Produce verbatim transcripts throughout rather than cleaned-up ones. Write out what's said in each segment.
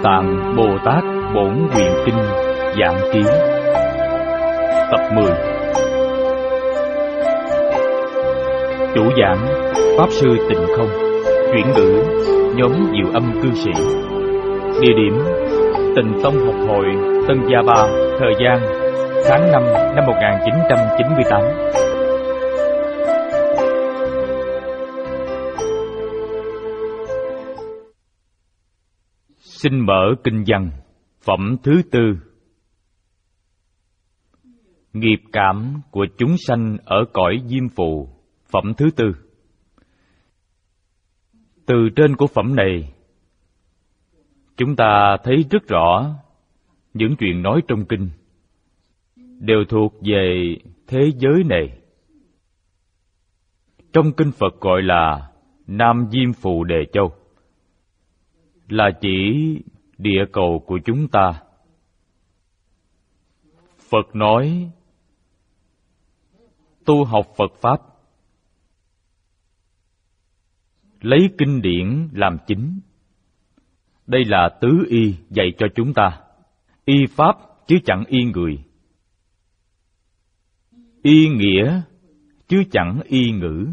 Tạng Bồ Tát Bổn Nguyện Kinh Giảng Ký Tập mười. Chủ giảng Pháp Sư Tịnh Không. Chuyển ngữ nhóm Diệu Âm Cư Sĩ. Địa điểm Tịnh Tông Học Hội Tân Gia Ba. Thời gian tháng năm năm một nghìn chín trăm chín mươi tám. Xin mở kinh văn phẩm thứ tư. Nghiệp cảm của chúng sanh ở cõi diêm phù, phẩm thứ tư. Từ trên của phẩm này, chúng ta thấy rất rõ những chuyện nói trong kinh đều thuộc về thế giới này. Trong kinh Phật gọi là Nam Diêm Phù Đề Châu, là chỉ địa cầu của chúng ta. Phật nói tu học Phật Pháp, lấy kinh điển làm chính. Đây là tứ y dạy cho chúng ta. Y Pháp chứ chẳng y người, y nghĩa chứ chẳng y ngữ.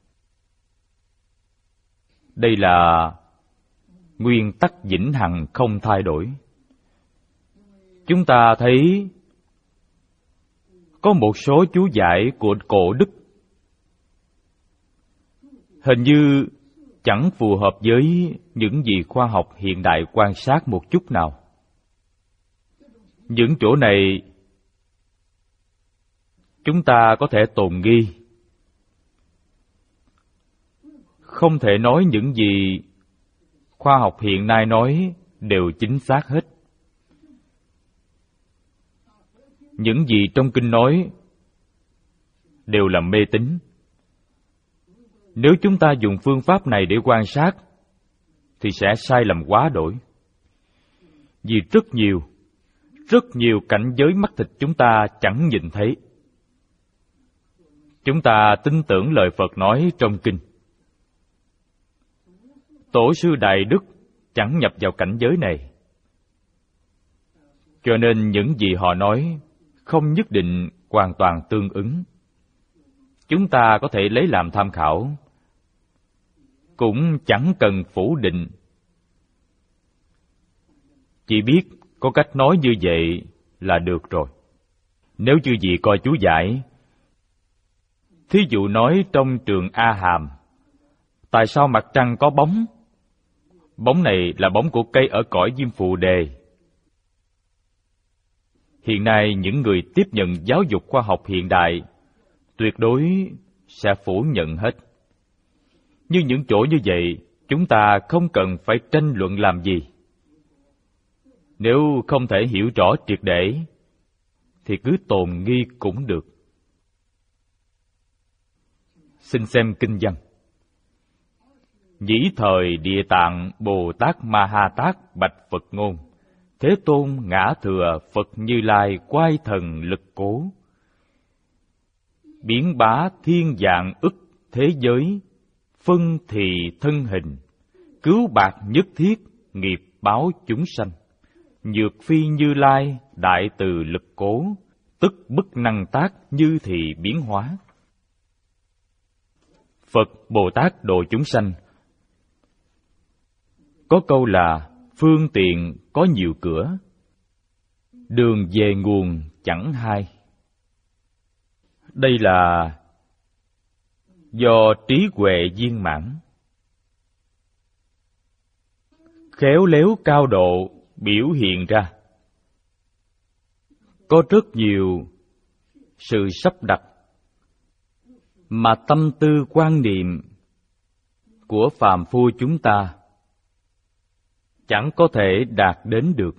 Đây là nguyên tắc vĩnh hằng không thay đổi. Chúng ta thấy có một số chú giải của cổ đức hình như chẳng phù hợp với những gì khoa học hiện đại quan sát một chút nào. Những chỗ này chúng ta có thể tồn nghi. Không thể nói những gì khoa học hiện nay nói đều chính xác hết. Những gì trong kinh nói đều là mê tín. Nếu chúng ta dùng phương pháp này để quan sát thì sẽ sai lầm quá đổi. Vì rất nhiều, rất nhiều cảnh giới mắt thịt chúng ta chẳng nhìn thấy. Chúng ta tin tưởng lời Phật nói trong kinh. Tổ sư Đại Đức chẳng nhập vào cảnh giới này, cho nên những gì họ nói không nhất định hoàn toàn tương ứng. Chúng ta có thể lấy làm tham khảo, cũng chẳng cần phủ định. Chỉ biết có cách nói như vậy là được rồi. Nếu chư vị coi chú giải, thí dụ nói trong trường A Hàm, tại sao mặt trăng có bóng? Bóng này là bóng của cây ở cõi Diêm Phù Đề. Hiện nay những người tiếp nhận giáo dục khoa học hiện đại tuyệt đối sẽ phủ nhận hết. Như những chỗ như vậy, chúng ta không cần phải tranh luận làm gì. Nếu không thể hiểu rõ triệt để, thì cứ tồn nghi cũng được. Xin xem kinh văn. Nhĩ thời Địa Tạng Bồ Tát Ma Ha Tát bạch Phật ngôn: Thế Tôn ngã thừa Phật Như Lai quay thần lực cố, biến bá thiên dạng ức thế giới, phân thì thân hình, cứu bạc nhất thiết nghiệp báo chúng sanh. Nhược phi Như Lai đại từ lực cố, tức bất năng tác như thì biến hóa. Phật Bồ Tát độ chúng sanh. Có câu là phương tiện có nhiều cửa, đường về nguồn chẳng hai. Đây là do trí huệ viên mãn, khéo léo cao độ biểu hiện ra. Có rất nhiều sự sắp đặt mà tâm tư quan niệm của phàm phu chúng ta chẳng có thể đạt đến được.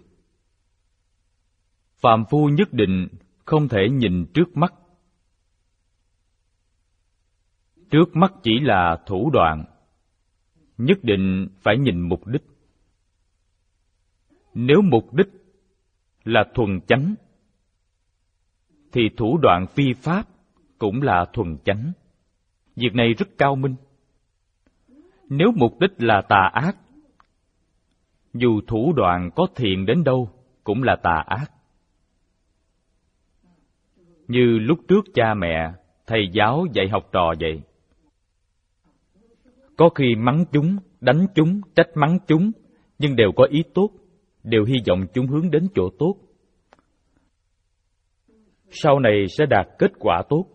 Phàm phu nhất định không thể nhìn trước mắt. Trước mắt chỉ là thủ đoạn, nhất định phải nhìn mục đích. Nếu mục đích là thuần chánh, thì thủ đoạn phi pháp cũng là thuần chánh. Việc này rất cao minh. Nếu mục đích là tà ác, dù thủ đoạn có thiện đến đâu cũng là tà ác. Như lúc trước cha mẹ, thầy giáo dạy học trò vậy. Có khi mắng chúng, đánh chúng, trách mắng chúng, nhưng đều có ý tốt, đều hy vọng chúng hướng đến chỗ tốt. Sau này sẽ đạt kết quả tốt.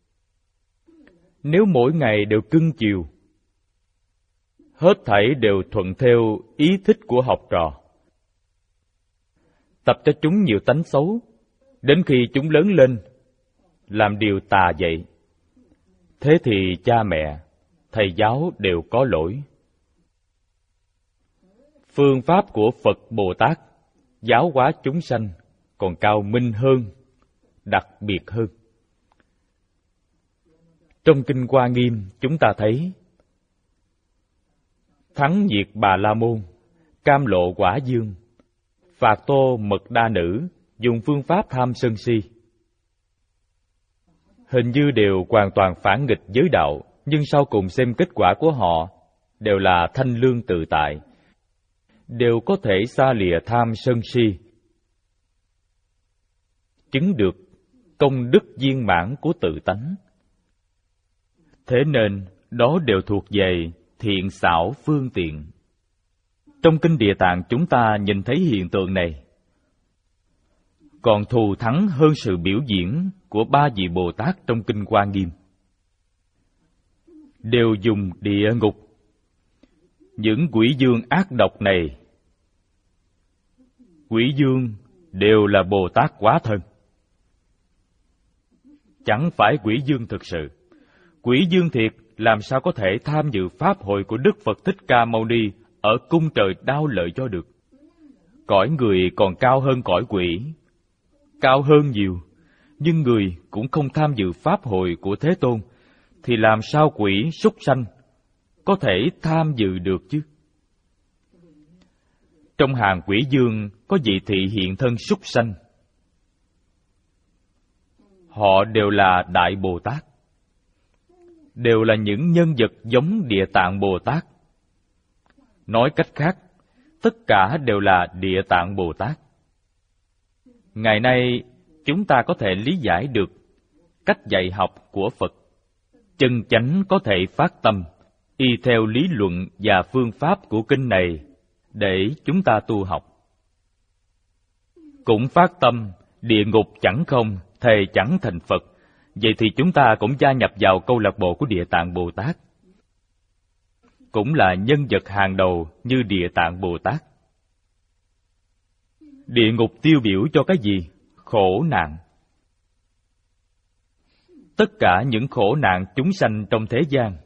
Nếu mỗi ngày đều cưng chiều, hết thảy đều thuận theo ý thích của học trò, tập cho chúng nhiều tánh xấu, đến khi chúng lớn lên, làm điều tà vậy, thế thì cha mẹ, thầy giáo đều có lỗi. Phương pháp của Phật Bồ Tát giáo hóa chúng sanh còn cao minh hơn, đặc biệt hơn. Trong Kinh Hoa Nghiêm chúng ta thấy thắng diệt Bà La Môn, cam lộ quả dương, phạt tô mật đa nữ, dùng phương pháp tham sân si. Hình như đều hoàn toàn phản nghịch giới đạo, nhưng sau cùng xem kết quả của họ đều là thanh lương tự tại, đều có thể xa lìa tham sân si, chứng được công đức viên mãn của tự tánh. Thế nên đó đều thuộc về thiện xảo phương tiện. Trong Kinh Địa Tạng chúng ta nhìn thấy hiện tượng này, còn thù thắng hơn sự biểu diễn của ba vị Bồ Tát trong Kinh Hoa Nghiêm. Đều dùng địa ngục. Những quỷ dương ác độc này, quỷ dương đều là Bồ Tát hóa thân, chẳng phải quỷ dương thực sự. Quỷ dương thiệt làm sao có thể tham dự pháp hội của Đức Phật Thích Ca Mâu Ni ở cung trời đao lợi cho được? Cõi người còn cao hơn cõi quỷ, cao hơn nhiều, nhưng người cũng không tham dự pháp hội của Thế Tôn, thì làm sao quỷ súc sanh có thể tham dự được chứ? Trong hàng quỷ dương có vị thị hiện thân súc sanh, họ đều là Đại Bồ Tát, đều là những nhân vật giống Địa Tạng Bồ Tát. Nói cách khác, tất cả đều là Địa Tạng Bồ Tát. Ngày nay, chúng ta có thể lý giải được cách dạy học của Phật, chân chánh có thể phát tâm, y theo lý luận và phương pháp của kinh này để chúng ta tu học. Cũng phát tâm, địa ngục chẳng không, thề chẳng thành Phật. Vậy thì chúng ta cũng gia nhập vào câu lạc bộ của Địa Tạng Bồ Tát, cũng là nhân vật hàng đầu như Địa Tạng Bồ Tát. Địa ngục tiêu biểu cho cái gì? Khổ nạn. Tất cả những khổ nạn chúng sanh trong thế gian,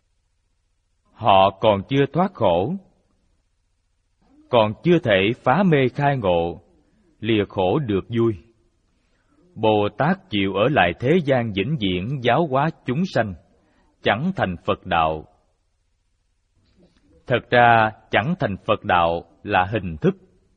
họ còn chưa thoát khổ, còn chưa thể phá mê khai ngộ, lìa khổ được vui. Bồ Tát chịu ở lại thế gian vĩnh viễn giáo hóa chúng sanh, chẳng thành Phật đạo. Thật ra chẳng thành Phật đạo là hình thức,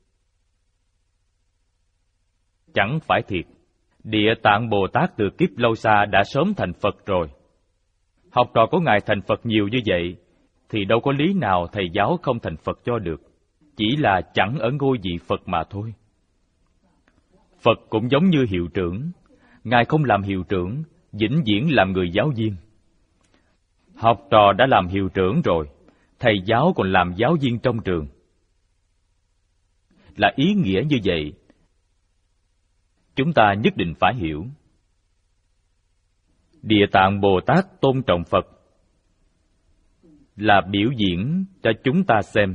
chẳng phải thiệt. Địa Tạng Bồ Tát từ kiếp lâu xa đã sớm thành Phật rồi. Học trò của Ngài thành Phật nhiều như vậy, thì đâu có lý nào thầy giáo không thành Phật cho được. Chỉ là chẳng ở ngôi vị Phật mà thôi. Phật cũng giống như hiệu trưởng, Ngài không làm hiệu trưởng, vĩnh viễn làm người giáo viên. Học trò đã làm hiệu trưởng rồi, thầy giáo còn làm giáo viên trong trường. Là ý nghĩa như vậy, chúng ta nhất định phải hiểu. Địa Tạng Bồ Tát tôn trọng Phật là biểu diễn cho chúng ta xem.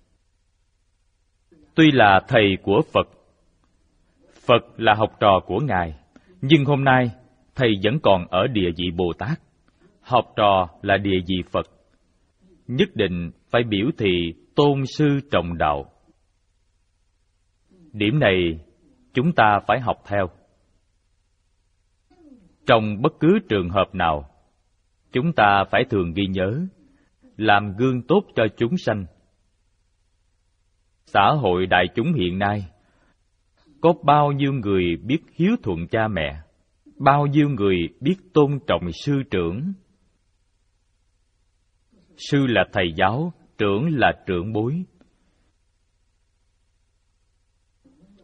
Tuy là thầy của Phật, Phật là học trò của Ngài, nhưng hôm nay thầy vẫn còn ở địa vị Bồ Tát, học trò là địa vị Phật. Nhất định phải biểu thị tôn sư trọng đạo. Điểm này chúng ta phải học theo. Trong bất cứ trường hợp nào, chúng ta phải thường ghi nhớ, làm gương tốt cho chúng sanh. Xã hội đại chúng hiện nay, có bao nhiêu người biết hiếu thuận cha mẹ, bao nhiêu người biết tôn trọng sư trưởng. Sư là thầy giáo, trưởng là trưởng bối.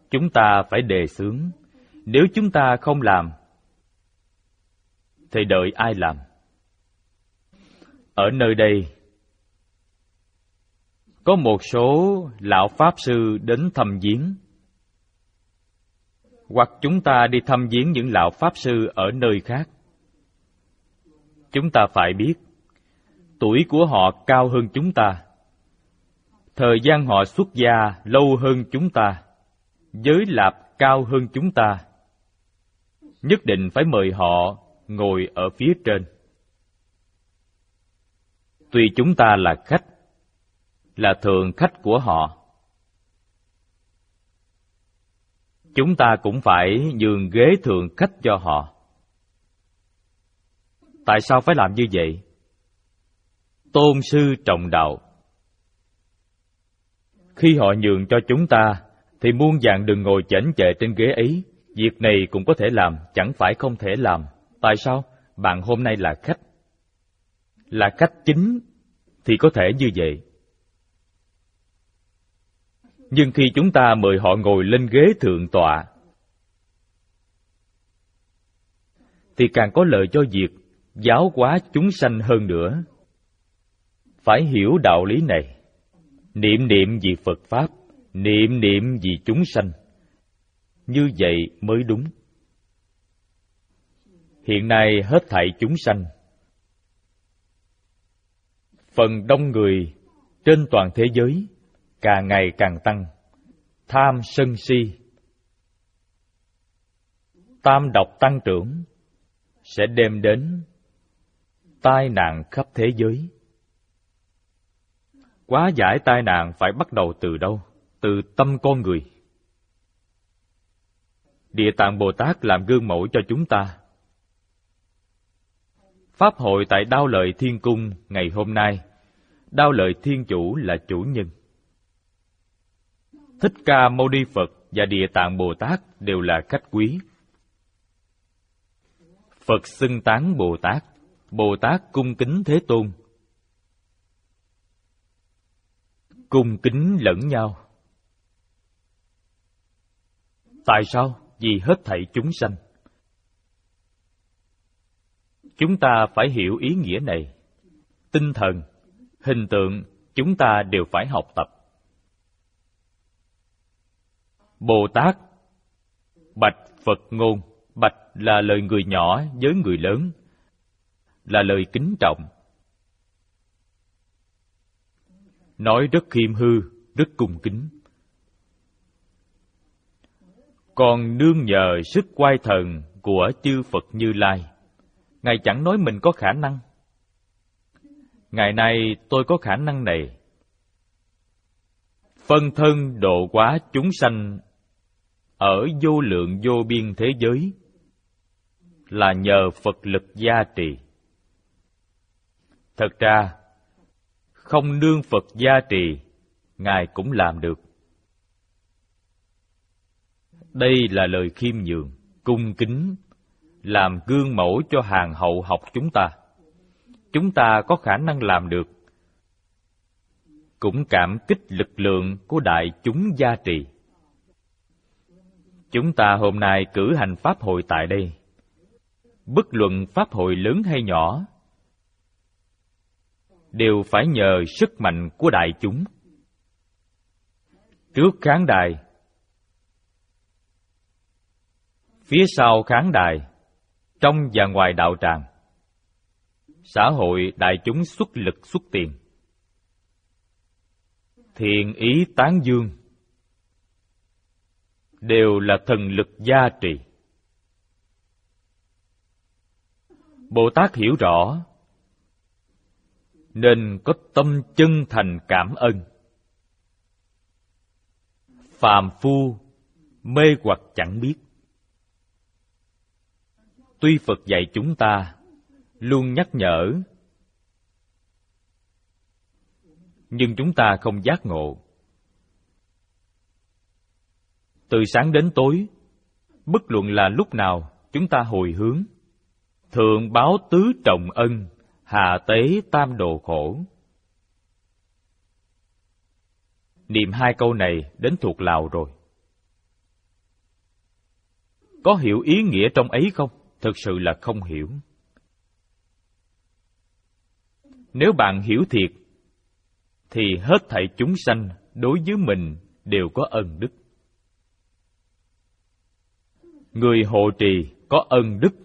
chúng ta phải đề xướng. Nếu chúng ta không làm, thì đợi ai làm? Ở nơi đây, có một số lão Pháp Sư đến thăm viếng. Hoặc chúng ta đi thăm viếng những lão Pháp Sư ở nơi khác. Chúng ta phải biết, tuổi của họ cao hơn chúng ta, thời gian họ xuất gia lâu hơn chúng ta, giới lạp cao hơn chúng ta. Nhất định phải mời họ ngồi ở phía trên. Tuy chúng ta là khách, là thượng khách của họ, chúng ta cũng phải nhường ghế thượng khách cho họ. Tại sao phải làm như vậy? Tôn sư trọng đạo. Khi họ nhường cho chúng ta, thì muôn vàn đừng ngồi chảnh chệ trên ghế ấy. Việc này cũng có thể làm, chẳng phải không thể làm. Tại sao? Bạn hôm nay là khách. Là khách chính thì có thể như vậy. Nhưng khi chúng ta mời họ ngồi lên ghế thượng tọa, thì càng có lợi cho việc giáo hóa chúng sanh hơn nữa. Phải hiểu đạo lý này. Niệm niệm vì Phật Pháp, niệm niệm vì chúng sanh. Như vậy mới đúng. Hiện nay hết thảy chúng sanh, phần đông người trên toàn thế giới càng ngày càng tăng. Tham sân si, tam độc tăng trưởng, sẽ đem đến tai nạn khắp thế giới. Hóa giải tai nạn phải bắt đầu từ đâu? Từ tâm con người. Địa Tạng Bồ Tát làm gương mẫu cho chúng ta. Pháp hội tại Đao Lợi Thiên Cung ngày hôm nay, Đao Lợi Thiên Chủ là chủ nhân. Thích Ca Mâu Ni Phật và Địa Tạng Bồ Tát đều là khách quý. Phật xưng tán Bồ Tát, Bồ Tát cung kính Thế Tôn. Cung kính lẫn nhau. Tại sao? Vì hết thảy chúng sanh. Chúng ta phải hiểu ý nghĩa này. Tinh thần, hình tượng, chúng ta đều phải học tập. Bồ Tát bạch Phật ngôn. Bạch là lời người nhỏ với người lớn, là lời kính trọng. Nói rất khiêm hư, rất cung kính. Còn nương nhờ sức oai thần của chư Phật Như Lai, Ngài chẳng nói mình có khả năng. Ngày nay tôi có khả năng này. Phân thân độ hóa chúng sanh ở vô lượng vô biên thế giới là nhờ Phật lực gia trì. Thật ra, không nương Phật gia trì, Ngài cũng làm được. Đây là lời khiêm nhường, cung kính, làm gương mẫu cho hàng hậu học chúng ta. Chúng ta có khả năng làm được, cũng cảm kích lực lượng của đại chúng gia trì. Chúng ta hôm nay cử hành pháp hội tại đây, bất luận pháp hội lớn hay nhỏ, đều phải nhờ sức mạnh của đại chúng. Trước khán đài, phía sau khán đài, trong và ngoài đạo tràng, xã hội đại chúng xuất lực xuất tiền, thiện ý tán dương, đều là thần lực gia trì. Bồ Tát hiểu rõ, nên có tâm chân thành cảm ơn. Phàm phu mê hoặc chẳng biết. Tuy Phật dạy chúng ta, luôn nhắc nhở, nhưng chúng ta không giác ngộ. Từ sáng đến tối, bất luận là lúc nào, chúng ta hồi hướng. Thượng báo tứ trọng ân, hạ tế tam đồ khổ. Niệm hai câu này đến thuộc lào rồi. có hiểu ý nghĩa trong ấy không? Thực sự là không hiểu. Nếu bạn hiểu thiệt, thì hết thảy chúng sanh đối với mình đều có ân đức. Người hộ trì có ân đức,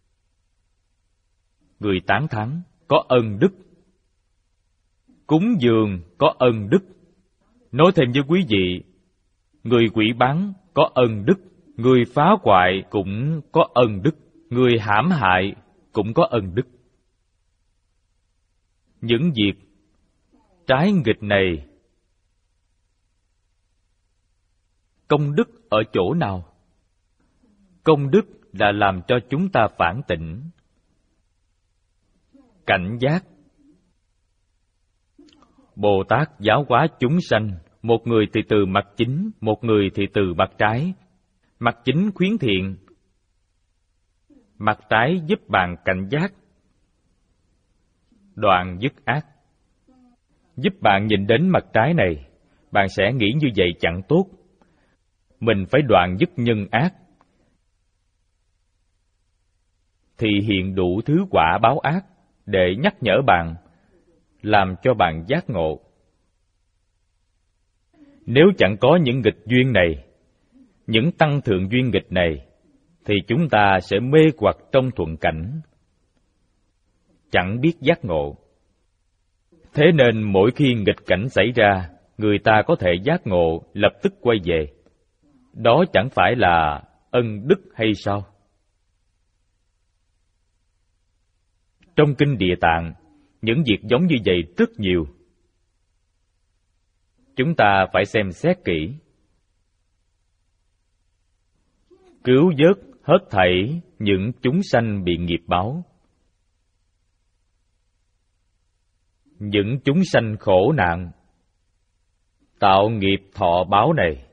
người tán thán có ân đức, cúng dường có ân đức. Nói thêm với quý vị, người quỷ bán có ân đức, người phá hoại cũng có ân đức, người hãm hại cũng có ân đức. Những việc trái nghịch này, công đức ở chỗ nào? Công đức là làm cho chúng ta phản tỉnh, cảnh giác. Bồ Tát giáo hóa chúng sanh, một người thì từ mặt chính, một người thì từ mặt trái. Mặt chính khuyến thiện, mặt trái giúp bạn cảnh giác, đoạn dứt ác. Giúp bạn nhìn đến mặt trái này, bạn sẽ nghĩ như vậy chẳng tốt. Mình phải đoạn dứt nhân ác, thì hiện đủ thứ quả báo ác để nhắc nhở bạn, làm cho bạn giác ngộ. Nếu chẳng có những nghịch duyên này, những tăng thượng duyên nghịch này, thì chúng ta sẽ mê hoặc trong thuận cảnh, chẳng biết giác ngộ. Thế nên mỗi khi nghịch cảnh xảy ra, người ta có thể giác ngộ, lập tức quay về. Đó chẳng phải là ân đức hay sao? Trong Kinh Địa Tạng, những việc giống như vậy rất nhiều. Chúng ta phải xem xét kỹ. Cứu vớt hết thảy những chúng sanh bị nghiệp báo. Những chúng sanh khổ nạn, tạo nghiệp thọ báo này,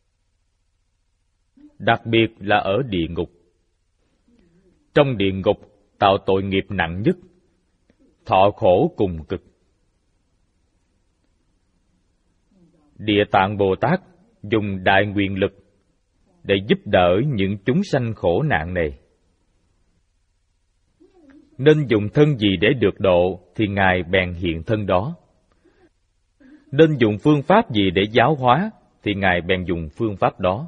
đặc biệt là ở địa ngục. Trong địa ngục tạo tội nghiệp nặng nhất, thọ khổ cùng cực. Địa Tạng Bồ Tát dùng đại nguyện lực để giúp đỡ những chúng sanh khổ nạn này. Nên dùng thân gì để được độ thì Ngài bèn hiện thân đó. Nên dùng phương pháp gì để giáo hóa thì Ngài bèn dùng phương pháp đó.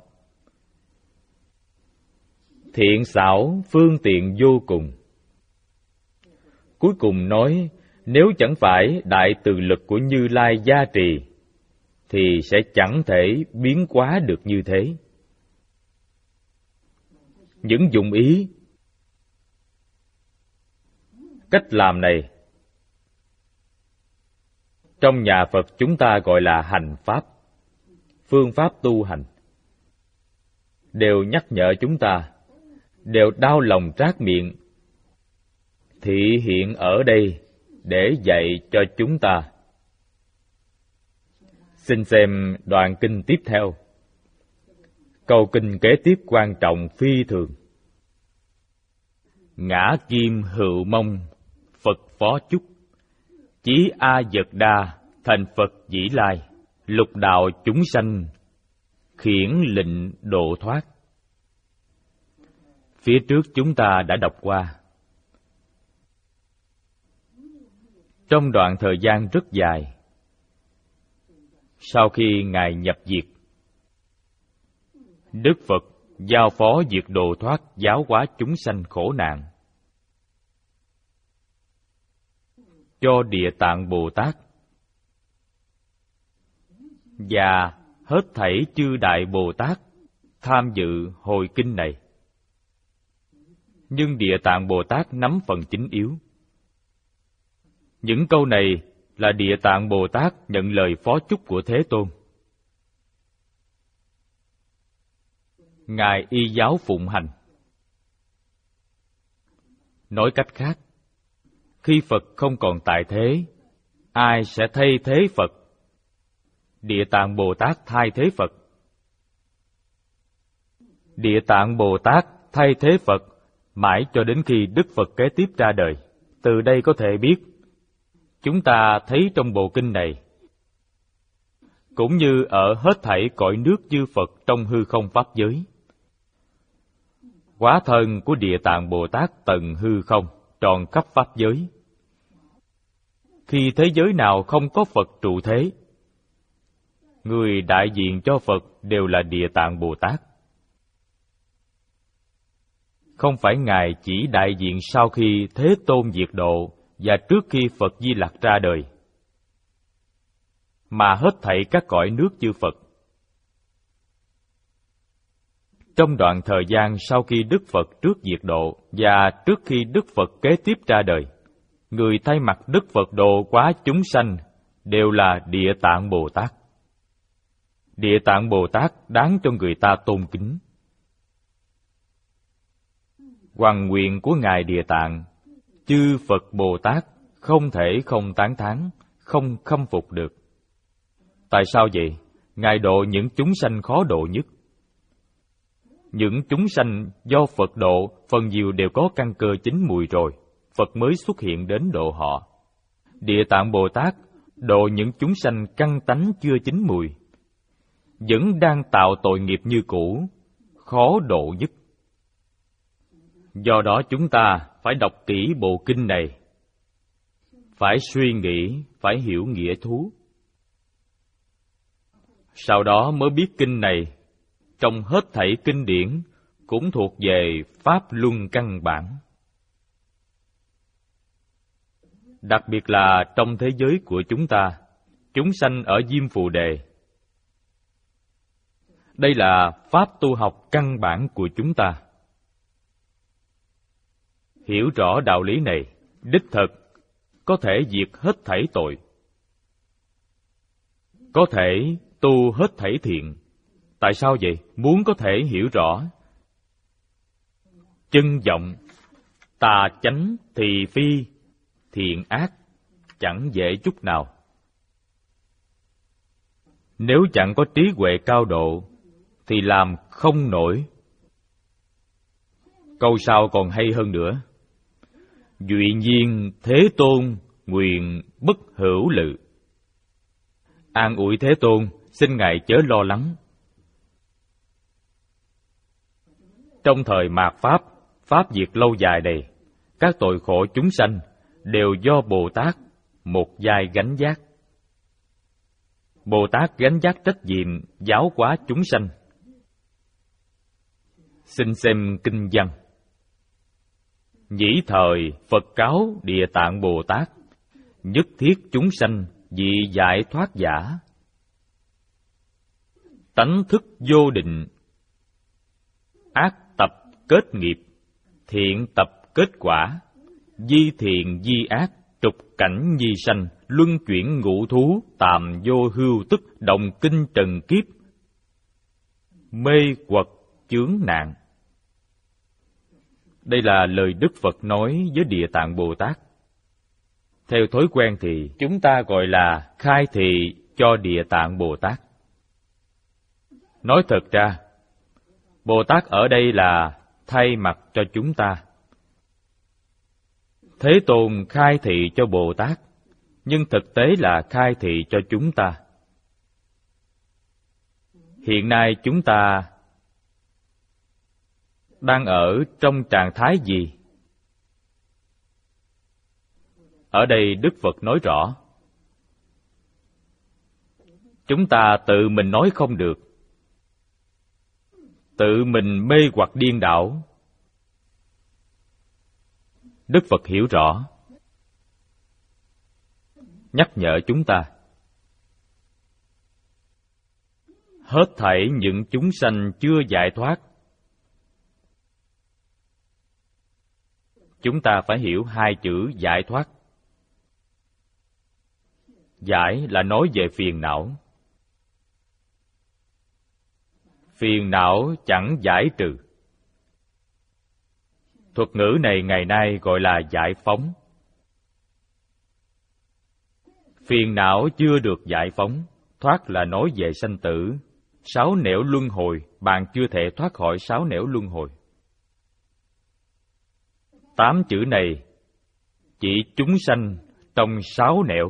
Thiện xảo phương tiện vô cùng. Cuối cùng nói, nếu chẳng phải đại từ lực của Như Lai gia trì, thì sẽ chẳng thể biến hóa được như thế. Những dụng ý, cách làm này, trong nhà Phật chúng ta gọi là hành pháp, phương pháp tu hành, đều nhắc nhở chúng ta, đều đau lòng trát miệng, thị hiện ở đây để dạy cho chúng ta. Xin xem đoạn kinh tiếp theo. Câu kinh kế tiếp quan trọng phi thường. Ngã kim hữu mông, Phật phó chúc, chí A Dật Đa, thành Phật dĩ lai, lục đạo chúng sanh, khiển lệnh độ thoát. Phía trước chúng ta đã đọc qua. Trong đoạn thời gian rất dài, sau khi Ngài nhập diệt, Đức Phật giao phó việc độ thoát giáo hóa chúng sanh khổ nạn cho Địa Tạng Bồ Tát và hết thảy chư Đại Bồ Tát tham dự hồi kinh này. Nhưng Địa Tạng Bồ Tát nắm phần chính yếu. Những câu này là Địa Tạng Bồ Tát nhận lời phó chúc của Thế Tôn. Ngài y giáo phụng hành. Nói cách khác, khi Phật không còn tại thế, ai sẽ thay thế Phật? Địa Tạng Bồ Tát thay thế Phật. Địa Tạng Bồ Tát thay thế Phật mãi cho đến khi Đức Phật kế tiếp ra đời. Từ đây có thể biết, chúng ta thấy trong bộ kinh này, cũng như ở hết thảy cõi nước chư Phật trong hư không pháp giới, hóa thân của Địa Tạng Bồ Tát tận hư không, tròn khắp pháp giới. Khi thế giới nào không có Phật trụ thế, người đại diện cho Phật đều là Địa Tạng Bồ Tát. Không phải Ngài chỉ đại diện sau khi Thế Tôn diệt độ và trước khi Phật Di Lặc ra đời, mà hết thảy các cõi nước chư Phật. Trong đoạn thời gian sau khi Đức Phật trước diệt độ và trước khi Đức Phật kế tiếp ra đời, người thay mặt Đức Phật độ hóa chúng sanh đều là Địa Tạng Bồ Tát. Địa Tạng Bồ Tát đáng cho người ta tôn kính. Hoằng nguyện của Ngài Địa Tạng, chư Phật Bồ Tát không thể không tán thán, không khâm phục được. Tại sao vậy? Ngài độ những chúng sanh khó độ nhất. Những chúng sanh do Phật độ, phần nhiều đều có căn cơ chín mùi rồi, Phật mới xuất hiện đến độ họ. Địa Tạng Bồ Tát độ những chúng sanh căn tánh chưa chín mùi, vẫn đang tạo tội nghiệp như cũ, khó độ nhất. Do đó chúng ta phải đọc kỹ bộ kinh này, phải suy nghĩ, phải hiểu nghĩa thú. Sau đó mới biết kinh này, trong hết thảy kinh điển, cũng thuộc về Pháp Luân căn bản. Đặc biệt là trong thế giới của chúng ta, chúng sanh ở Diêm Phù Đề. Đây là Pháp tu học căn bản của chúng ta. Hiểu rõ đạo lý này, đích thực, có thể diệt hết thảy tội, có thể tu hết thảy thiện. Tại sao vậy? Muốn có thể hiểu rõ chân vọng, tà chánh, thị phi, thiện ác, chẳng dễ chút nào. Nếu chẳng có trí huệ cao độ, thì làm không nổi. Câu sau còn hay hơn nữa. Duy nhiên Thế Tôn nguyện bất hữu lự. An ủi Thế Tôn, xin Ngài chớ lo lắng. Trong thời mạt Pháp, Pháp diệt lâu dài này, các tội khổ chúng sanh đều do Bồ Tát một vai gánh vác. Bồ Tát gánh vác trách nhiệm giáo hóa chúng sanh. Xin xem kinh văn. Nhĩ thời Phật cáo Địa Tạng Bồ Tát, nhất thiết chúng sanh vị giải thoát giả. Tánh thức vô định, ác tập kết nghiệp, thiện tập kết quả, di thiện di ác, trục cảnh nhi sanh, luân chuyển ngũ thú, tàm vô hưu tức, động kinh trần kiếp, mê quật chướng nạn. Đây là lời Đức Phật nói với Địa Tạng Bồ Tát. Theo thói quen thì chúng ta gọi là khai thị cho Địa Tạng Bồ Tát. Nói thật ra, Bồ Tát ở đây là thay mặt cho chúng ta. Thế Tôn khai thị cho Bồ Tát, nhưng thực tế là khai thị cho chúng ta. Hiện nay chúng ta đang ở trong trạng thái gì? Ở đây Đức Phật nói rõ. Chúng ta tự mình nói không được, tự mình mê hoặc điên đảo. Đức Phật hiểu rõ, nhắc nhở chúng ta. Hết thảy những chúng sanh chưa giải thoát, chúng ta phải hiểu hai chữ giải thoát. Giải là nói về phiền não. Phiền não chẳng giải trừ. Thuật ngữ này ngày nay gọi là giải phóng. Phiền não chưa được giải phóng, thoát là nói về sanh tử. Sáu nẻo luân hồi, bạn chưa thể thoát khỏi sáu nẻo luân hồi. Tám chữ này chỉ chúng sanh trong sáu nẻo.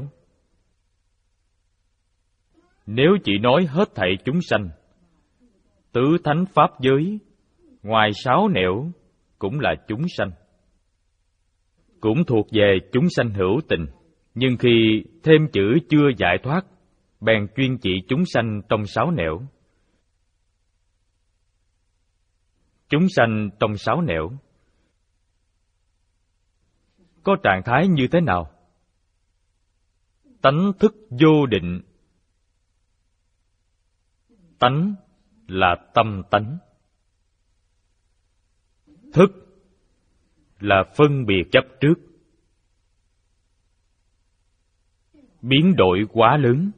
Nếu chỉ nói hết thảy chúng sanh, tứ thánh pháp giới, ngoài sáu nẻo cũng là chúng sanh, cũng thuộc về chúng sanh hữu tình, nhưng khi thêm chữ chưa giải thoát, bèn chuyên chỉ chúng sanh trong sáu nẻo. Chúng sanh trong sáu nẻo có trạng thái như thế nào? Tánh thức vô định. Tánh là tâm tánh. Thức là phân biệt chấp trước. Biến đổi quá lớn.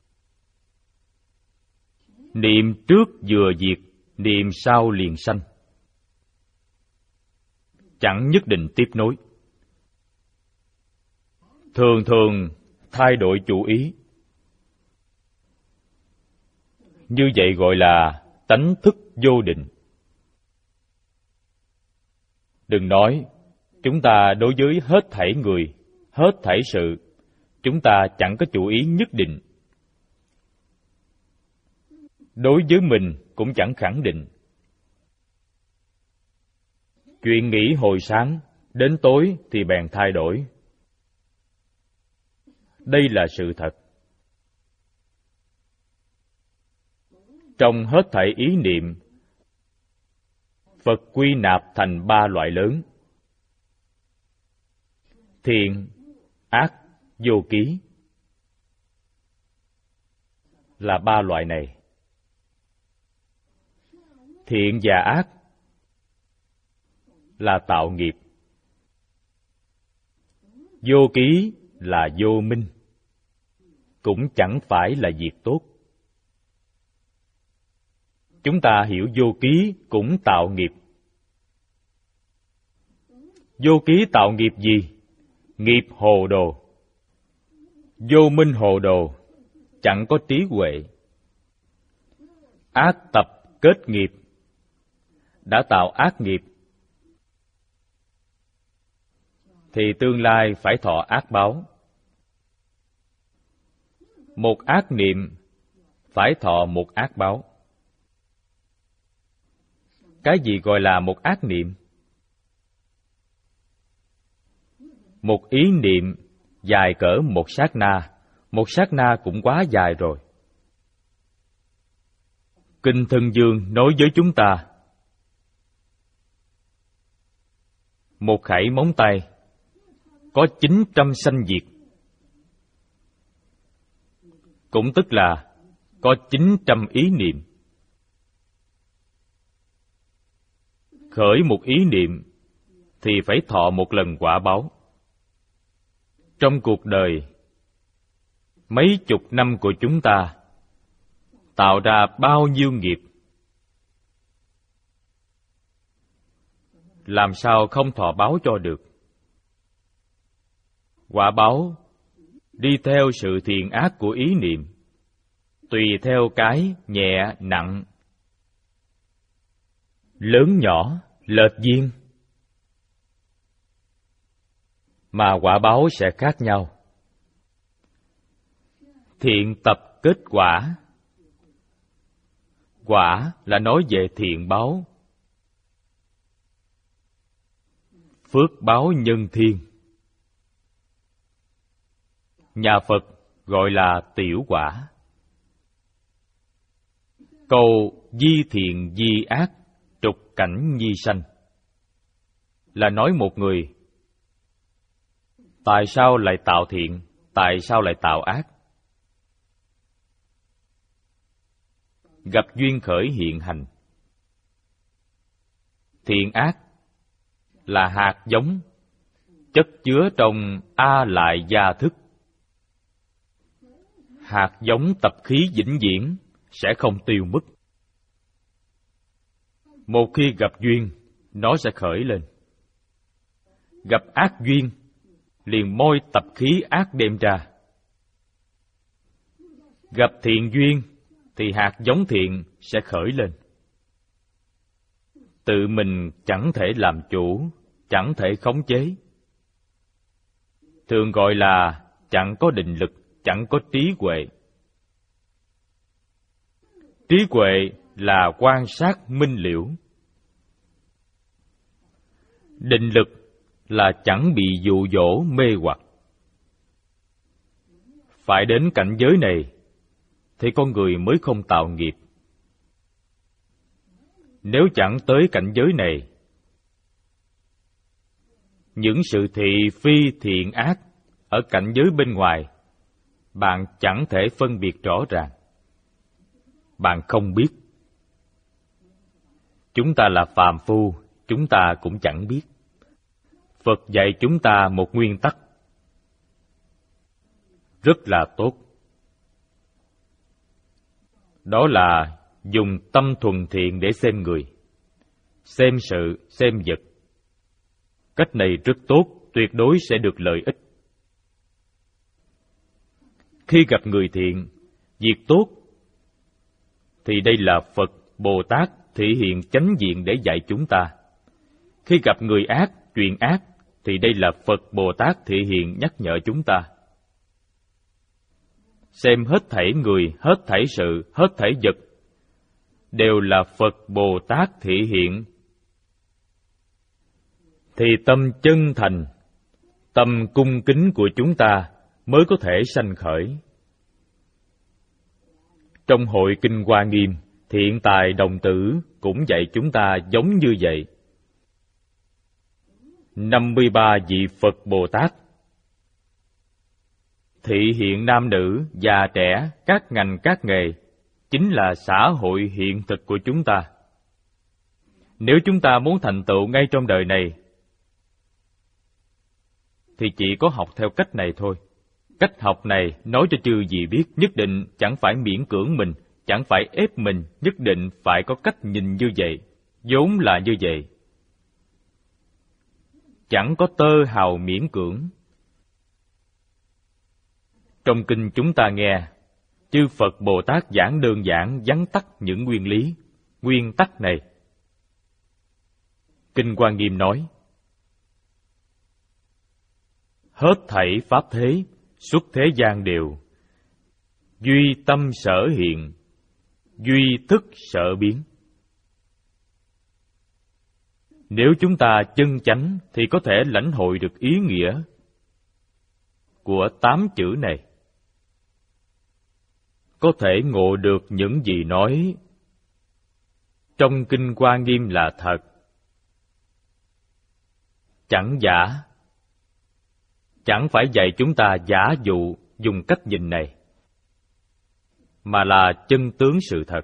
Niệm trước vừa diệt, niệm sau liền sanh. Chẳng nhất định tiếp nối. Thường thường thay đổi chủ ý. Như vậy gọi là tánh thức vô định. Đừng nói, chúng ta đối với hết thảy người, hết thảy sự, chúng ta chẳng có chủ ý nhất định. Đối với mình cũng chẳng khẳng định. Chuyện nghĩ hồi sáng, đến tối thì bèn thay đổi. Đây là sự thật. Trong hết thảy ý niệm, Phật quy nạp thành ba loại lớn: thiện, ác, vô ký. Là ba loại này. Thiện và ác là tạo nghiệp. Vô ký là vô minh, cũng chẳng phải là việc tốt. Chúng ta hiểu vô ký cũng tạo nghiệp. Vô ký tạo nghiệp gì? Nghiệp hồ đồ. Vô minh hồ đồ, chẳng có trí huệ. Ác tập kết nghiệp, đã tạo ác nghiệp, thì tương lai phải thọ ác báo. Một ác niệm phải thọ một ác báo. Cái gì gọi là một ác niệm? Một ý niệm dài cỡ một sát na, một sát na cũng quá dài rồi. Kinh Thân Dương nói với chúng ta, một khẩy móng tay có chín trăm sanh diệt, cũng tức là có chín trăm ý niệm. Khởi một ý niệm thì phải thọ một lần quả báo. Trong cuộc đời, mấy chục năm của chúng ta tạo ra bao nhiêu nghiệp, làm sao không thọ báo cho được? Quả báo đi theo sự thiện ác của ý niệm, tùy theo cái nhẹ nặng, lớn nhỏ, lệch viên, mà quả báo sẽ khác nhau. Thiện tập kết quả. Quả là nói về thiện báo, phước báo nhân thiên. Nhà Phật gọi là tiểu quả. Câu di thiện di ác, trục cảnh nhi sanh, là nói một người tại sao lại tạo thiện, tại sao lại tạo ác. Gặp duyên khởi hiện hành. Thiện ác là hạt giống chất chứa trong A lại gia thức. Hạt giống tập khí vĩnh viễn sẽ không tiêu mất. Một khi gặp duyên, nó sẽ khởi lên. Gặp ác duyên, liền môi tập khí ác đem ra. Gặp thiện duyên, thì hạt giống thiện sẽ khởi lên. Tự mình chẳng thể làm chủ, chẳng thể khống chế. Thường gọi là chẳng có định lực, chẳng có trí huệ. Trí huệ là quan sát minh liễu. Định lực là chẳng bị dụ dỗ mê hoặc. Phải đến cảnh giới này thì con người mới không tạo nghiệp. Nếu chẳng tới cảnh giới này, những sự thị phi thiện ác ở cảnh giới bên ngoài, bạn chẳng thể phân biệt rõ ràng. Bạn không biết. Chúng ta là phàm phu, chúng ta cũng chẳng biết. Phật dạy chúng ta một nguyên tắc rất là tốt. Đó là dùng tâm thuần thiện để xem người, xem sự, xem vật. Cách này rất tốt, tuyệt đối sẽ được lợi ích. Khi gặp người thiện, việc tốt, thì đây là Phật, Bồ Tát thể hiện chánh diện để dạy chúng ta. Khi gặp người ác, chuyện ác, thì đây là Phật, Bồ Tát thể hiện nhắc nhở chúng ta. Xem hết thảy người, hết thảy sự, hết thảy vật, đều là Phật, Bồ Tát thể hiện. Thì tâm chân thành, tâm cung kính của chúng ta mới có thể sanh khởi. Trong hội Kinh Hoa Nghiêm, Thiện Tài Đồng Tử cũng dạy chúng ta giống như vậy. năm mươi ba vị Phật Bồ Tát thị hiện nam nữ, già trẻ, các ngành các nghề, chính là xã hội hiện thực của chúng ta. Nếu chúng ta muốn thành tựu ngay trong đời này, thì chỉ có học theo cách này thôi. Cách học này nói cho chư vị biết, nhất định chẳng phải miễn cưỡng mình, chẳng phải ép mình, nhất định phải có cách nhìn như vậy, vốn là như vậy. Chẳng có tơ hào miễn cưỡng. Trong kinh chúng ta nghe, chư Phật Bồ Tát giảng đơn giản vắn tắt những nguyên lý, nguyên tắc này. Kinh Hoa Nghiêm nói, hết thảy pháp thế, xuất thế gian đều, duy tâm sở hiện, duy thức sở biến. Nếu chúng ta chân chánh thì có thể lãnh hội được ý nghĩa của tám chữ này. Có thể ngộ được những gì nói trong Kinh Hoa Nghiêm là thật, chẳng giả. Chẳng phải dạy chúng ta giả dụ dùng cách nhìn này, mà là chân tướng sự thật.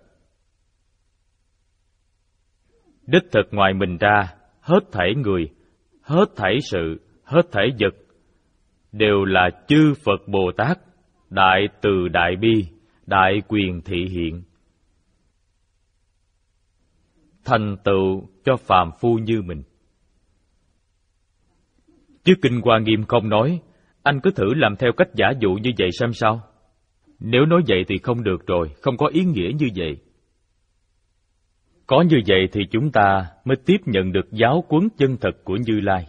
Đích thực ngoài mình ra, hết thảy người, hết thảy sự, hết thảy vật, đều là chư Phật Bồ Tát, đại từ đại bi, đại quyền thị hiện, thành tựu cho phàm phu như mình. Chứ Kinh Hoa Nghiêm không nói, anh cứ thử làm theo cách giả dụ như vậy xem sao. Nếu nói vậy thì không được rồi, không có ý nghĩa như vậy. Có như vậy thì chúng ta mới tiếp nhận được giáo huấn chân thật của Như Lai.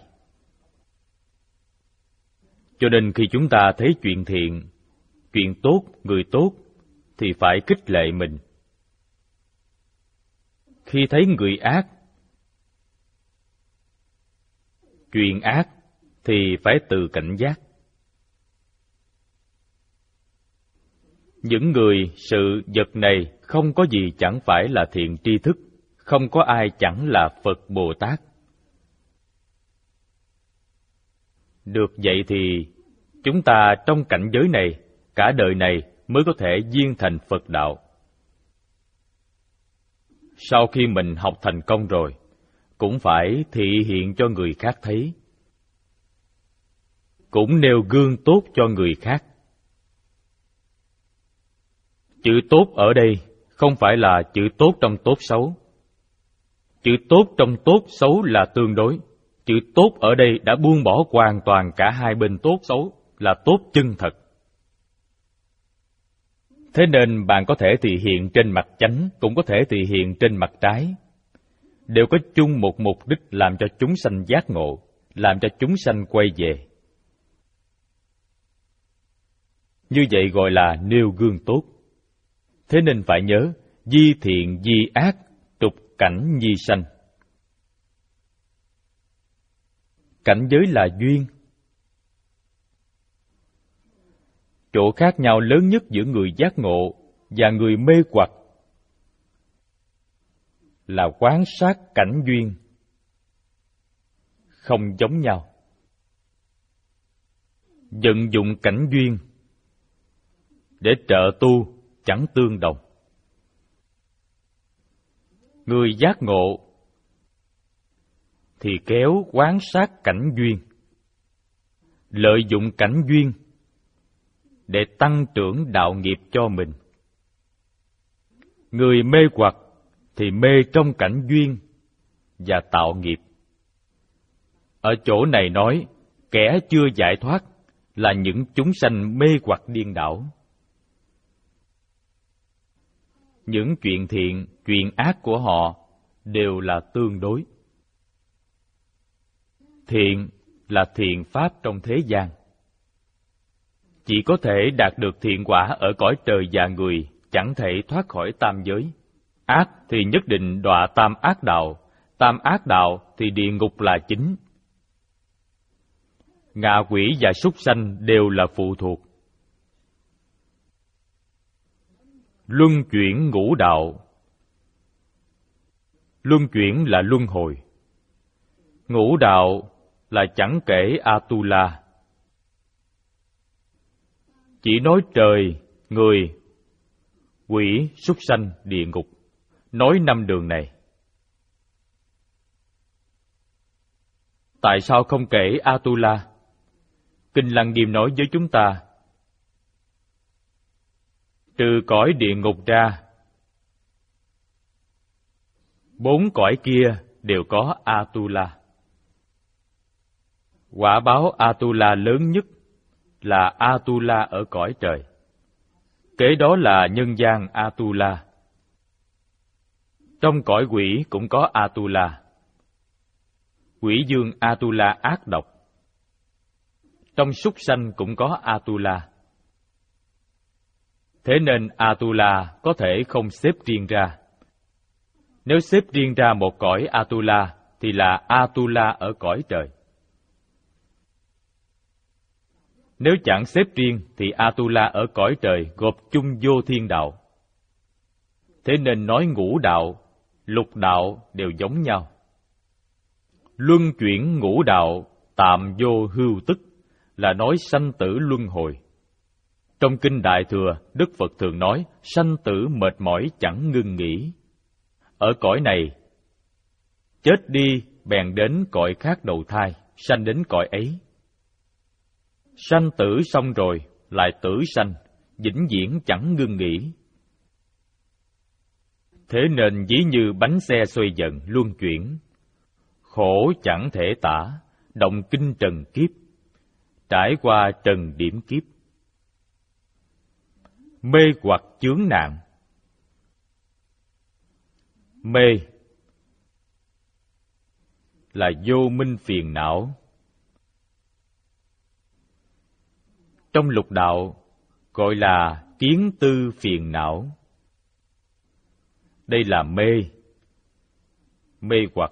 Cho nên khi chúng ta thấy chuyện thiện, chuyện tốt, người tốt, thì phải khích lệ mình. Khi thấy người ác, chuyện ác, thì phải tự cảnh giác. Những người, sự, vật này không có gì chẳng phải là thiện tri thức, không có ai chẳng là Phật Bồ Tát. Được vậy thì chúng ta trong cảnh giới này, cả đời này mới có thể viên thành Phật đạo. Sau khi mình học thành công rồi, cũng phải thị hiện cho người khác thấy, cũng nêu gương tốt cho người khác. Chữ tốt ở đây không phải là chữ tốt trong tốt xấu. Chữ tốt trong tốt xấu là tương đối. Chữ tốt ở đây đã buông bỏ hoàn toàn cả hai bên tốt xấu, là tốt chân thật. Thế nên bạn có thể thể hiện trên mặt chánh, cũng có thể thể hiện trên mặt trái. Đều có chung một mục đích làm cho chúng sanh giác ngộ, làm cho chúng sanh quay về. Như vậy gọi là nêu gương tốt. Thế nên phải nhớ, di thiện di ác, trục cảnh nhi sanh. cảnh giới là duyên. Chỗ khác nhau lớn nhất giữa người giác ngộ và người mê hoặc là quan sát cảnh duyên không giống nhau. Vận dụng cảnh duyên để trợ tu chẳng tương đồng. Người giác ngộ thì kéo quan sát cảnh duyên, lợi dụng cảnh duyên để tăng trưởng đạo nghiệp cho mình. Người mê hoặc thì mê trong cảnh duyên và tạo nghiệp. Ở chỗ này nói, kẻ chưa giải thoát là những chúng sanh mê hoặc điên đảo. Những chuyện thiện, chuyện ác của họ đều là tương đối. Thiện là thiện pháp trong thế gian, chỉ có thể đạt được thiện quả ở cõi trời và người, chẳng thể thoát khỏi tam giới. Ác thì nhất định đọa tam ác đạo, tam ác đạo thì địa ngục là chính. Ngạ quỷ và súc sanh đều là phụ thuộc. Luân chuyển ngũ đạo. Luân chuyển là luân hồi. Ngũ đạo là chẳng kể Atula. Chỉ nói trời, người, quỷ, súc sanh, địa ngục. Nói năm đường này. Tại sao không kể Atula? Kinh Lăng Nghiêm nói với chúng ta, trừ cõi địa ngục ra, bốn cõi kia đều có Atula. Quả báo Atula lớn nhất là Atula ở cõi trời. Kế đó là nhân gian Atula. Trong cõi quỷ cũng có Atula. Quỷ dương Atula ác độc. Trong súc sanh cũng có Atula. Thế nên Atula có thể không xếp riêng ra. Nếu xếp riêng ra một cõi Atula thì là Atula ở cõi trời. Nếu chẳng xếp riêng thì Atula ở cõi trời gộp chung vô thiên đạo. Thế nên nói ngũ đạo, lục đạo đều giống nhau. Luân chuyển ngũ đạo, tạm vô hưu tức, là nói sanh tử luân hồi. Trong Kinh Đại Thừa, Đức Phật thường nói, sanh tử mệt mỏi chẳng ngưng nghỉ. Ở cõi này, chết đi bèn đến cõi khác đầu thai, sanh đến cõi ấy. Sanh tử xong rồi, lại tử sanh, vĩnh viễn chẳng ngưng nghỉ. Thế nên ví như bánh xe xoay dần luân chuyển, khổ chẳng thể tả, động kinh trần kiếp, trải qua trần điểm kiếp. Mê hoặc chướng nạn. Mê là vô minh phiền não. Trong lục đạo gọi là kiến tư phiền não. Đây là mê, mê hoặc.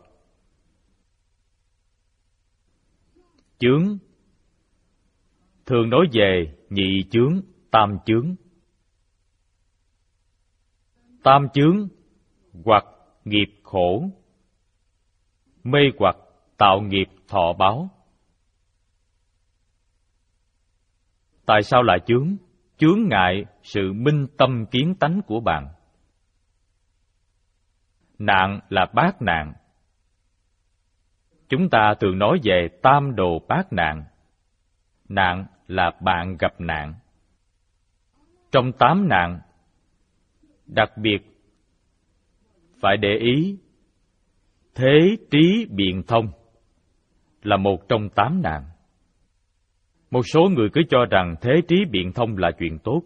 Chướng thường nói về nhị chướng, tam chướng. Tam chướng hoặc nghiệp khổ, mê hoặc tạo nghiệp thọ báo. Tại sao là chướng? Chướng ngại sự minh tâm kiến tánh của bạn. Nạn là bát nạn. Chúng ta thường nói về tam đồ bát nạn. Nạn là bạn gặp nạn. Trong tám nạn, đặc biệt phải để ý thế trí biện thông là một trong tám nạn. Một số người cứ cho rằng thế trí biện thông là chuyện tốt.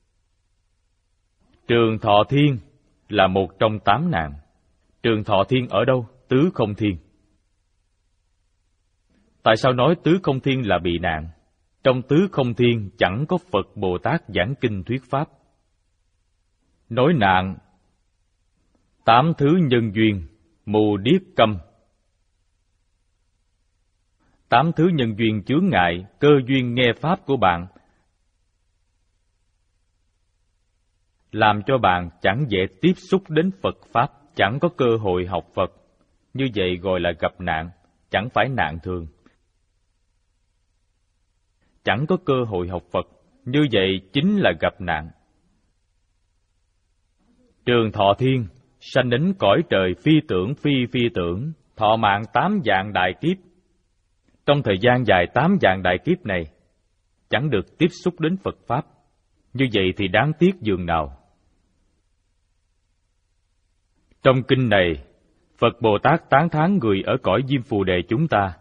Trường thọ thiên là một trong tám nạn. Trường thọ thiên ở đâu? Tứ không thiên. Tại sao nói tứ không thiên là bị nạn? Trong tứ không thiên chẳng có Phật Bồ Tát giảng kinh thuyết pháp. Nói nạn, tám thứ nhân duyên, mù điếc câm. Tám thứ nhân duyên chướng ngại, cơ duyên nghe pháp của bạn làm cho bạn chẳng dễ tiếp xúc đến Phật Pháp, chẳng có cơ hội học Phật. Như vậy gọi là gặp nạn, chẳng phải nạn thường. Chẳng có cơ hội học Phật, như vậy chính là gặp nạn. Trường Thọ Thiên, sanh đến cõi trời phi tưởng phi phi tưởng, thọ mạng tám vạn đại kiếp. Trong thời gian dài tám vạn đại kiếp này, chẳng được tiếp xúc đến Phật Pháp. Như vậy thì đáng tiếc dường nào. Trong kinh này, Phật Bồ Tát tán thán người ở cõi Diêm Phù Đề chúng ta.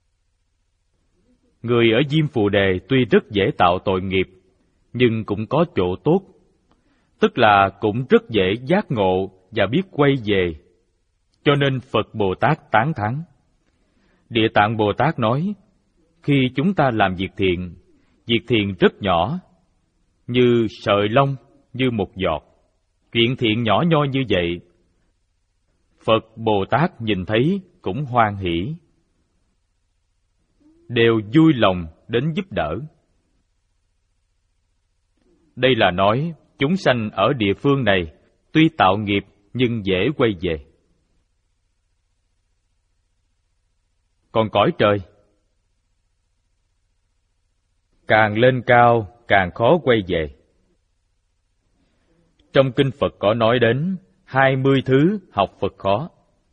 Người ở Diêm Phù Đề tuy rất dễ tạo tội nghiệp, nhưng cũng có chỗ tốt, tức là cũng rất dễ giác ngộ và biết quay về. Cho nên Phật Bồ Tát tán thán. Địa Tạng Bồ Tát nói, khi chúng ta làm việc thiện, việc thiện rất nhỏ, như sợi lông, như một giọt. Chuyện thiện nhỏ nhoi như vậy, Phật Bồ Tát nhìn thấy cũng hoan hỷ, đều vui lòng đến giúp đỡ. Đây là nói chúng sanh ở địa phương này tuy tạo nghiệp nhưng dễ quay về. Còn cõi trời, càng lên cao càng khó quay về. Trong kinh Phật có nói đến hai mươi thứ học Phật khó.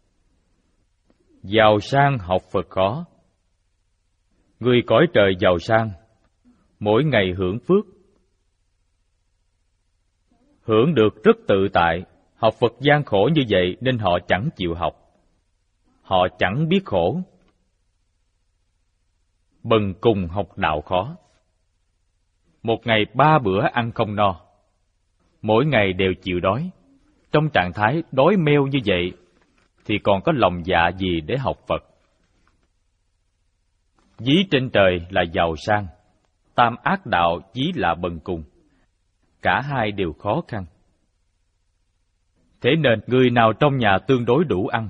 Giàu sang học Phật khó. Người cõi trời giàu sang, mỗi ngày hưởng phước, hưởng được rất tự tại. Học Phật gian khổ như vậy nên họ chẳng chịu học. Họ chẳng biết khổ. Bần cùng học đạo khó. Một ngày ba bữa ăn không no, mỗi ngày đều chịu đói. Trong trạng thái đói meo như vậy, thì còn có lòng dạ gì để học Phật? Dí trên trời là giàu sang, tam ác đạo dí là bần cùng. Cả hai đều khó khăn. Thế nên người nào trong nhà tương đối đủ ăn,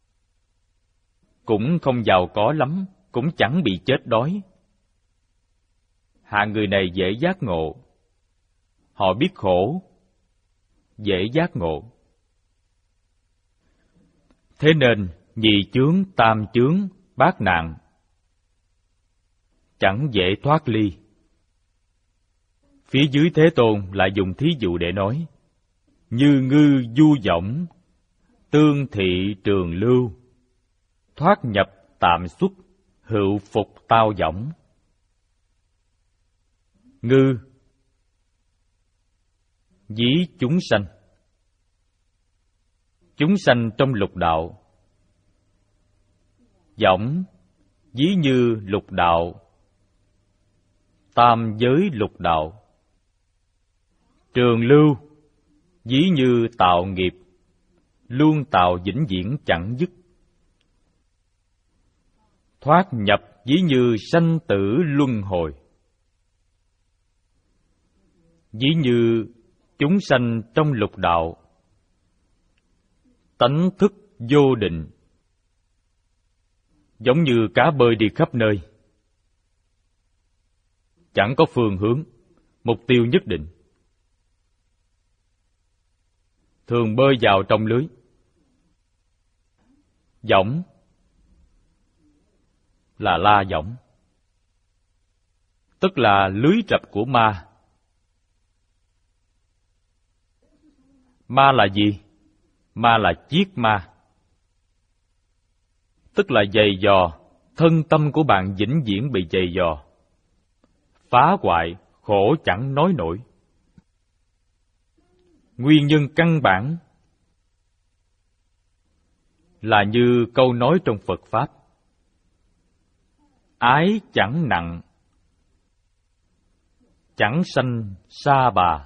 cũng không giàu có lắm, cũng chẳng bị chết đói. Hạng người này dễ giác ngộ. Họ biết khổ, dễ giác ngộ. Thế nên nhị chướng, tam chướng, bát nạn chẳng dễ thoát ly. Phía dưới Thế Tôn lại dùng thí dụ để nói: như ngư du võng, tương thị trường lưu, thoát nhập tạm xuất, hữu phục tao võng. Ngư dí chúng sanh, chúng sanh trong lục đạo. Võng ví như lục đạo, tam giới lục đạo. Trường lưu ví như tạo nghiệp, luôn tạo vĩnh viễn chẳng dứt. Thoát nhập ví như sanh tử luân hồi, ví như chúng sanh trong lục đạo. Tánh thức vô định, giống như cá bơi đi khắp nơi, chẳng có phương hướng, mục tiêu nhất định. Thường bơi vào trong lưới. Võng là la võng, tức là lưới rập của ma. Ma là gì? Ma là chiết ma, tức là dày dò, thân tâm của bạn vĩnh viễn bị dày dò, phá hoại, khổ chẳng nói nổi. Nguyên nhân căn bản là như câu nói trong Phật Pháp: ái chẳng nặng, chẳng sanh sa bà.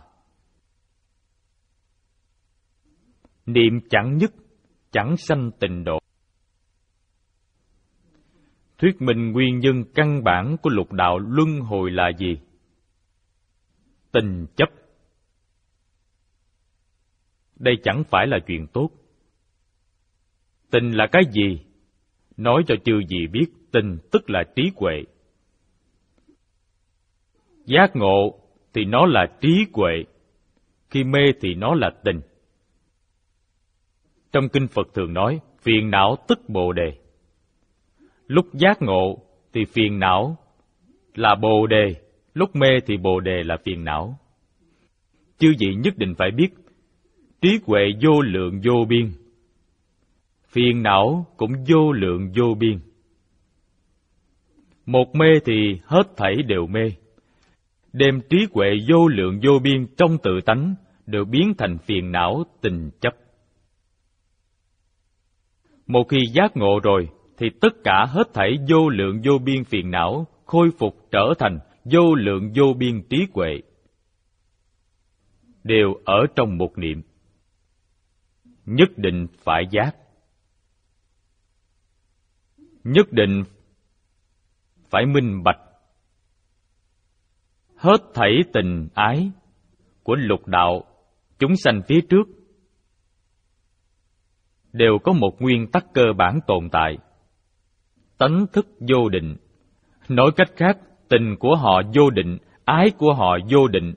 Niệm chẳng nhất, chẳng sanh tịnh độ. Thuyết minh nguyên nhân căn bản của lục đạo luân hồi là gì? Tình chấp. Đây chẳng phải là chuyện tốt. Tình là cái gì? Nói cho chư gì biết, Tình tức là trí huệ. Giác ngộ thì nó là trí huệ, khi mê thì nó là tình. Trong kinh Phật thường nói, phiền não tức bồ đề. Lúc giác ngộ thì phiền não là bồ đề, lúc mê thì bồ đề là phiền não. Chư vị nhất định phải biết, trí huệ vô lượng vô biên, phiền não cũng vô lượng vô biên. Một mê thì hết thảy đều mê, đem trí huệ vô lượng vô biên trong tự tánh đều biến thành phiền não tình chấp. Một khi giác ngộ rồi thì tất cả hết thảy vô lượng vô biên phiền não khôi phục trở thành vô lượng vô biên trí huệ, đều ở trong một niệm. Nhất định phải giác, nhất định phải minh bạch. Hết thảy tình ái của lục đạo chúng sanh phía trước đều có một nguyên tắc cơ bản tồn tại, tánh thức vô định. Nói cách khác, tình của họ vô định, ái của họ vô định.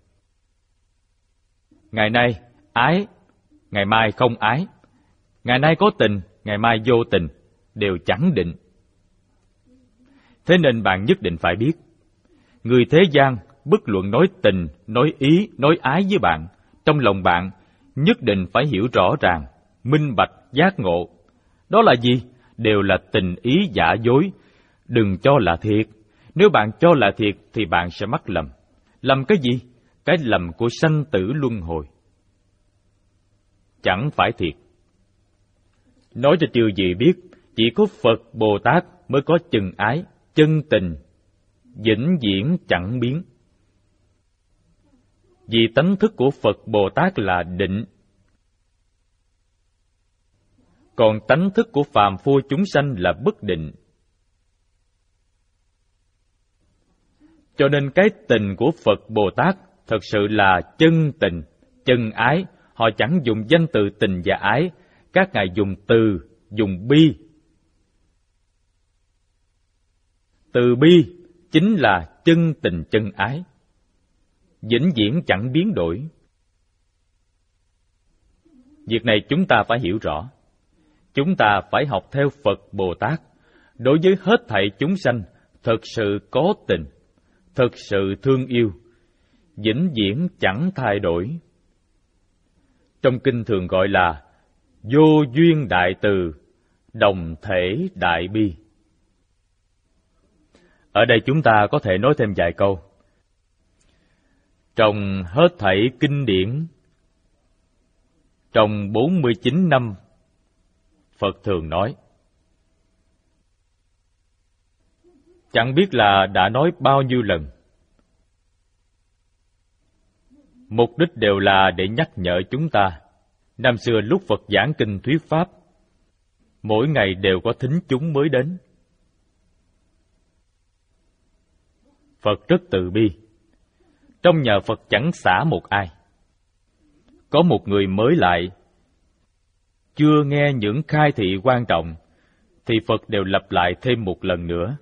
Ngày nay ái, ngày mai không ái. Ngày nay có tình, ngày mai vô tình, đều chẳng định. Thế nên bạn nhất định phải biết, người thế gian bất luận nói tình, nói ý, nói ái với bạn, trong lòng bạn nhất định phải hiểu rõ ràng, minh bạch, giác ngộ. Đó là gì? Đều là tình ý giả dối. Đừng cho là thiệt. Nếu bạn cho là thiệt thì bạn sẽ mắc lầm. Lầm cái gì? Cái lầm của sanh tử luân hồi. Chẳng phải thiệt. Nói cho chư vị biết, chỉ có Phật Bồ Tát mới có chân ái, chân tình, vĩnh viễn chẳng biến. Vì tánh thức của Phật Bồ Tát là định, còn tánh thức của phàm phu chúng sanh là bất định. Cho nên cái tình của Phật Bồ Tát thật sự là chân tình, chân ái. Họ chẳng dùng danh từ tình và ái, các ngài dùng từ, dùng bi. Từ bi chính là chân tình chân ái, vĩnh viễn chẳng biến đổi. Việc này chúng ta phải hiểu rõ. Chúng ta phải học theo Phật Bồ Tát, đối với hết thảy chúng sanh thật sự có tình, thật sự thương yêu, vĩnh viễn chẳng thay đổi. Trong kinh thường gọi là vô duyên đại từ, đồng thể đại bi. Ở đây chúng ta có thể nói thêm vài câu. Trong hết thảy kinh điển, trong bốn mươi chín năm, Phật thường nói, chẳng biết là đã nói bao nhiêu lần. Mục đích đều là để nhắc nhở chúng ta. Năm xưa lúc Phật giảng kinh thuyết pháp, mỗi ngày đều có thính chúng mới đến. Phật rất từ bi. Trong nhà Phật chẳng xả một ai. Có một người mới lại, chưa nghe những khai thị quan trọng, thì Phật đều lặp lại thêm một lần nữa.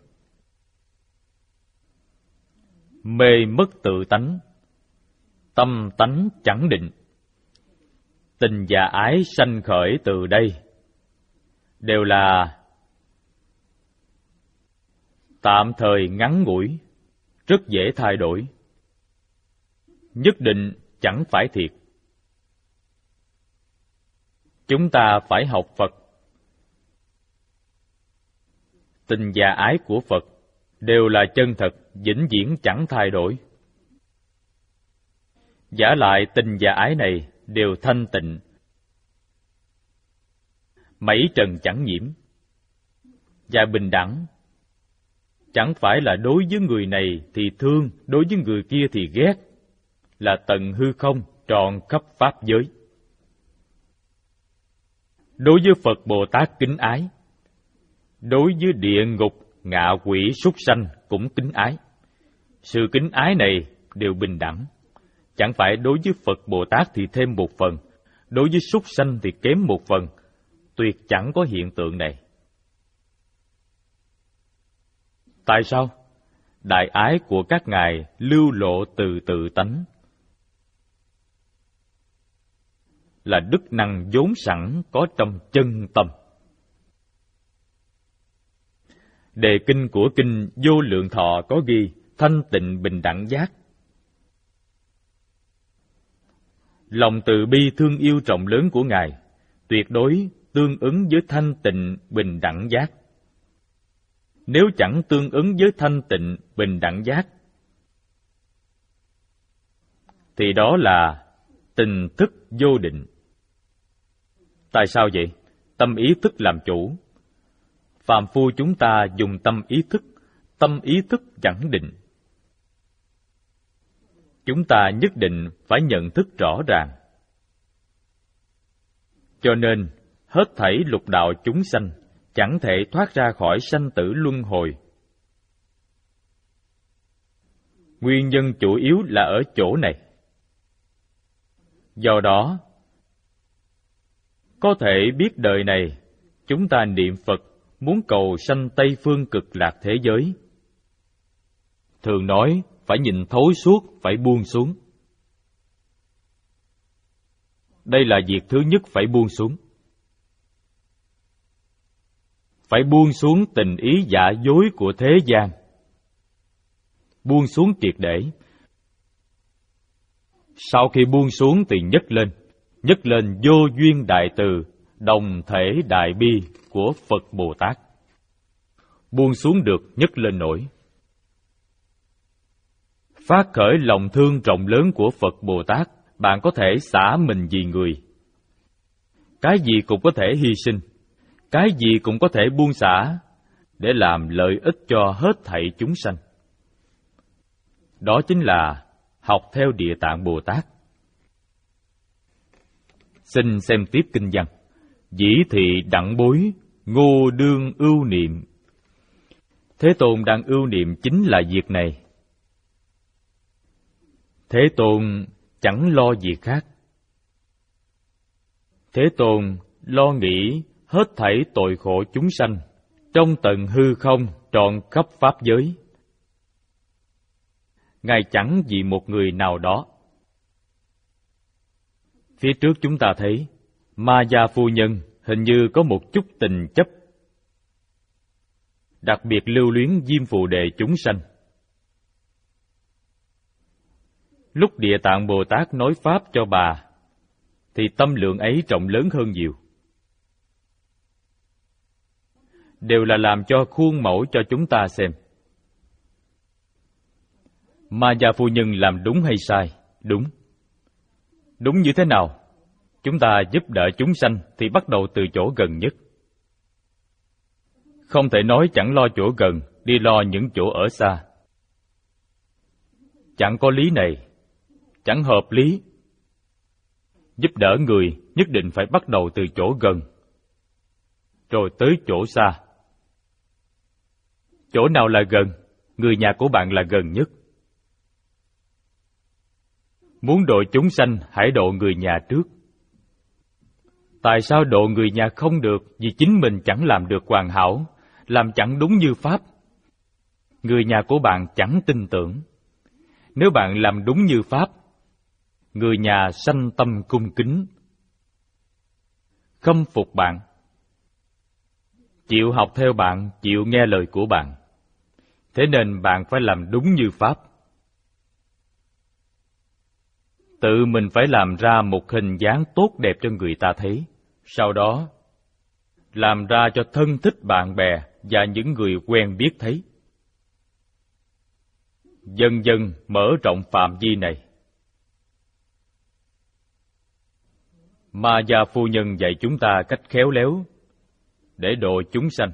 Mê mất tự tánh, tâm tánh chẳng định. Tình và ái sanh khởi từ đây, đều là tạm thời ngắn ngủi, rất dễ thay đổi. Nhất định chẳng phải thiệt. Chúng ta phải học Phật. Tình và ái của Phật đều là chân thật, vĩnh viễn chẳng thay đổi. Giả lại tình và ái này đều thanh tịnh, mảy trần chẳng nhiễm, và bình đẳng. Chẳng phải là đối với người này thì thương, đối với người kia thì ghét, là tận hư không, tròn khắp pháp giới. Đối với Phật Bồ Tát kính ái, đối với địa ngục, ngạ quỷ, súc sanh cũng kính ái. Sự kính ái này đều bình đẳng. Chẳng phải đối với Phật Bồ Tát thì thêm một phần, đối với súc sanh thì kém một phần. Tuyệt chẳng có hiện tượng này. Tại sao? Đại ái của các ngài lưu lộ từ tự tánh, là đức năng vốn sẵn có trong chân tâm. Đề kinh của kinh Vô Lượng Thọ có ghi thanh tịnh bình đẳng giác. Lòng từ bi thương yêu rộng lớn của ngài tuyệt đối tương ứng với thanh tịnh bình đẳng giác. Nếu chẳng tương ứng với thanh tịnh bình đẳng giác, thì đó là tình thức vô định. Tại sao vậy? Tâm ý thức làm chủ. Phàm phu chúng ta dùng tâm ý thức, tâm ý thức chẳng định. Chúng ta nhất định phải nhận thức rõ ràng. Cho nên, hết thảy lục đạo chúng sanh chẳng thể thoát ra khỏi sanh tử luân hồi. Nguyên nhân chủ yếu là ở chỗ này. Do đó, có thể biết đời này chúng ta niệm Phật muốn cầu sanh Tây Phương Cực Lạc thế giới. Thường nói phải nhìn thấu suốt, phải buông xuống. Đây là việc thứ nhất phải buông xuống. Phải buông xuống tình ý giả dối của thế gian. Buông xuống triệt để. Sau khi buông xuống thì nhấc lên, nhấc lên vô duyên đại từ, đồng thể đại bi của Phật Bồ Tát. Buông xuống được, nhấc lên nổi. Phát khởi lòng thương rộng lớn của Phật Bồ Tát, bạn có thể xả mình vì người. Cái gì cũng có thể hy sinh, cái gì cũng có thể buông xả, để làm lợi ích cho hết thảy chúng sanh. Đó chính là học theo Địa Tạng Bồ Tát. Xin xem tiếp kinh văn. Dĩ thị đặng bối, ngô đương ưu niệm. Thế Tôn đang ưu niệm chính là việc này. Thế Tôn chẳng lo việc khác. Thế Tôn lo nghĩ hết thảy tội khổ chúng sanh trong tận hư không trọn khắp pháp giới. Ngài chẳng vì một người nào đó. Phía trước chúng ta thấy Ma Gia phu nhân hình như có một chút tình chấp, đặc biệt lưu luyến Diêm Phù Đề chúng sanh. Lúc Địa Tạng Bồ Tát nói pháp cho bà, thì tâm lượng ấy rộng lớn hơn nhiều. Đều là làm cho khuôn mẫu cho chúng ta xem. Ma Gia phu nhân làm đúng hay sai? Đúng. Đúng như thế nào? Chúng ta giúp đỡ chúng sanh thì bắt đầu từ chỗ gần nhất. Không thể nói chẳng lo chỗ gần, đi lo những chỗ ở xa. Chẳng có lý này, chẳng hợp lý. Giúp đỡ người nhất định phải bắt đầu từ chỗ gần, rồi tới chỗ xa. Chỗ nào là gần? Người nhà của bạn là gần nhất. Muốn độ chúng sanh, hãy độ người nhà trước. Tại sao độ người nhà không được? Vì chính mình chẳng làm được hoàn hảo, làm chẳng đúng như pháp. Người nhà của bạn chẳng tin tưởng. Nếu bạn làm đúng như pháp, người nhà sanh tâm cung kính, khâm phục bạn, chịu học theo bạn, chịu nghe lời của bạn. Thế nên bạn phải làm đúng như pháp. Tự mình phải làm ra một hình dáng tốt đẹp cho người ta thấy. Sau đó, làm ra cho thân thích bạn bè và những người quen biết thấy. Dần dần mở rộng phạm vi này. Ma Gia phu nhân dạy chúng ta cách khéo léo để độ chúng sanh.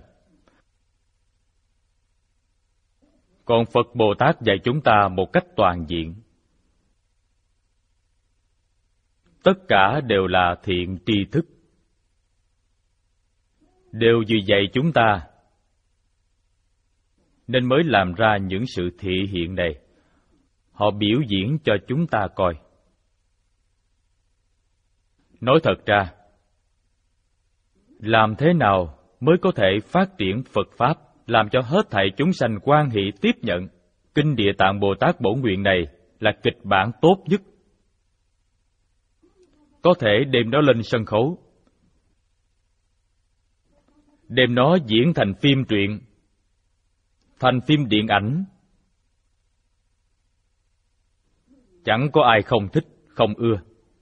Còn Phật Bồ Tát dạy chúng ta một cách toàn diện. Tất cả đều là thiện tri thức. Đều vì dạy chúng ta nên mới làm ra những sự thị hiện này. Họ biểu diễn cho chúng ta coi. Nói thật ra, làm thế nào mới có thể phát triển Phật Pháp làm cho hết thảy chúng sanh hoan hỷ tiếp nhận. Kinh Địa Tạng Bồ Tát Bổ Nguyện này là kịch bản tốt nhất. Có thể đem nó lên sân khấu, đem nó diễn thành phim truyện, thành phim điện ảnh. Chẳng có ai không thích, không ưa.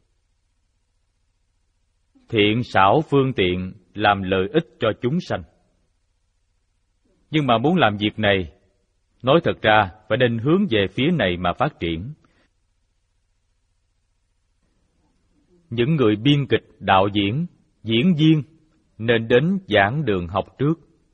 Thiện xảo phương tiện làm lợi ích cho chúng sanh. Nhưng mà muốn làm việc này, nói thật ra phải nên hướng về phía này mà phát triển. Những người biên kịch, đạo diễn, diễn viên nên đến giảng đường học trước.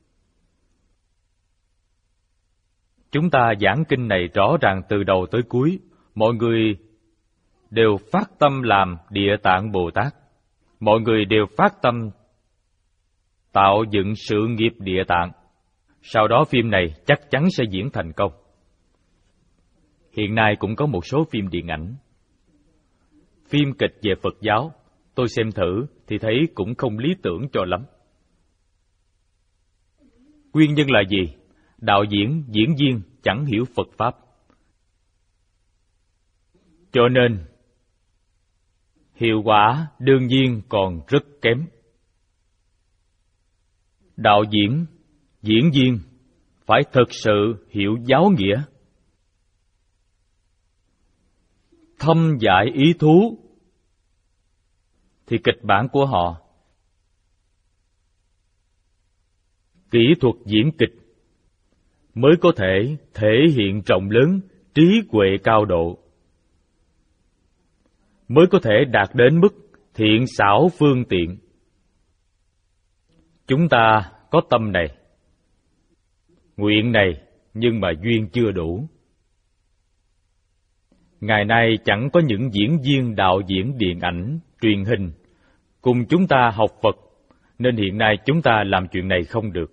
Chúng ta giảng kinh này rõ ràng từ đầu tới cuối, mọi người đều phát tâm làm Địa Tạng Bồ Tát. Mọi người đều phát tâm tạo dựng sự nghiệp Địa Tạng. Sau đó phim này chắc chắn sẽ diễn thành công. Hiện nay cũng có một số phim điện ảnh, phim kịch về Phật giáo, tôi xem thử thì thấy cũng không lý tưởng cho lắm. Nguyên nhân là gì? Đạo diễn, diễn viên chẳng hiểu Phật Pháp. Cho nên, hiệu quả đương nhiên còn rất kém. Đạo diễn, diễn viên phải thực sự hiểu giáo nghĩa, thâm giải ý thú, thì kịch bản của họ, kỹ thuật diễn kịch mới có thể thể hiện rộng lớn, trí huệ cao độ, mới có thể đạt đến mức thiện xảo phương tiện. Chúng ta có tâm này, nguyện này, nhưng mà duyên chưa đủ. Ngày nay chẳng có những diễn viên, đạo diễn điện ảnh, truyền hình cùng chúng ta học Phật, nên hiện nay chúng ta làm chuyện này không được.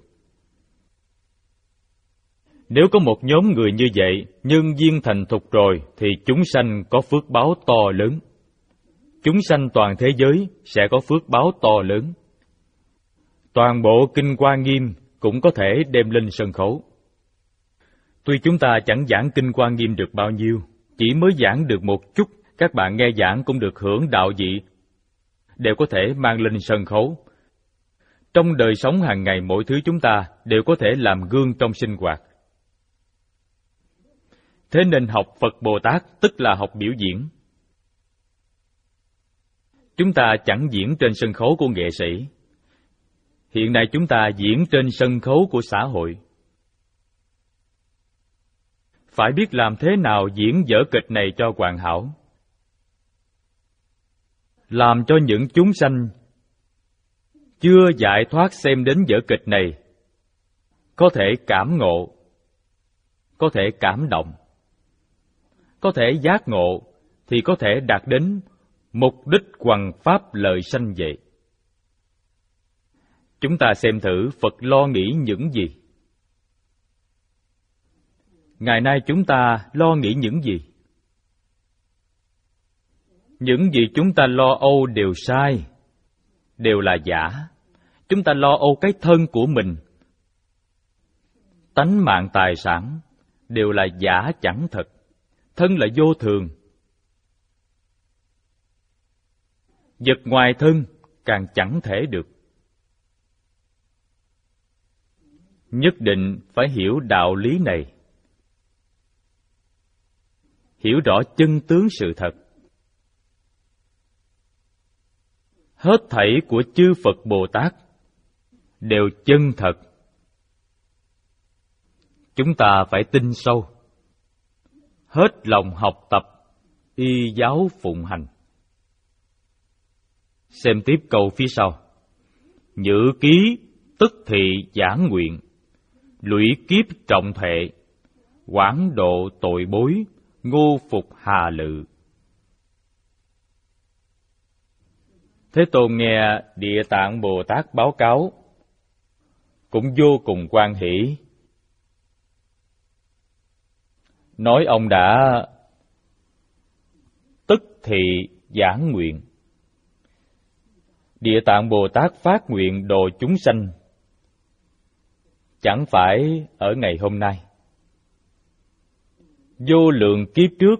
Nếu có một nhóm người như vậy, nhân duyên thành thục rồi, thì chúng sanh có phước báo to lớn. Chúng sanh toàn thế giới sẽ có phước báo to lớn. Toàn bộ Kinh Hoa Nghiêm cũng có thể đem lên sân khấu. Tuy chúng ta chẳng giảng Kinh Hoa Nghiêm được bao nhiêu, chỉ mới giảng được một chút, các bạn nghe giảng cũng được hưởng đạo vị, đều có thể mang lên sân khấu. Trong đời sống hàng ngày mỗi thứ chúng ta đều có thể làm gương trong sinh hoạt. Thế nên học Phật Bồ Tát tức là học biểu diễn. Chúng ta chẳng diễn trên sân khấu của nghệ sĩ. Hiện nay chúng ta diễn trên sân khấu của xã hội. Phải biết làm thế nào diễn vở kịch này cho hoàn hảo, làm cho những chúng sanh chưa giải thoát xem đến vở kịch này có thể cảm ngộ, có thể cảm động, có thể giác ngộ, thì có thể đạt đến mục đích hoằng pháp lợi sanh vậy. Chúng ta xem thử Phật lo nghĩ những gì. Ngày nay chúng ta lo nghĩ những gì? Những gì chúng ta lo âu đều sai, đều là giả. Chúng ta lo âu cái thân của mình, tánh mạng tài sản, đều là giả chẳng thật. Thân là vô thường. Vật ngoài thân càng chẳng thể được. Nhất định phải hiểu đạo lý này, hiểu rõ chân tướng sự thật. Hết thảy của chư Phật Bồ Tát đều chân thật. Chúng ta phải tin sâu, hết lòng học tập, y giáo phụng hành. Xem tiếp câu phía sau. Nhữ ký tức thị giảng nguyện, lũy kiếp trọng thệ, quảng độ tội bối, ngô phục hà lự. Thế Tôn nghe Địa Tạng Bồ Tát báo cáo, cũng vô cùng hoan hỷ. Nói ông đã tức thị giảng nguyện. Địa Tạng Bồ Tát phát nguyện độ chúng sanh, chẳng phải ở ngày hôm nay. Vô lượng kiếp trước,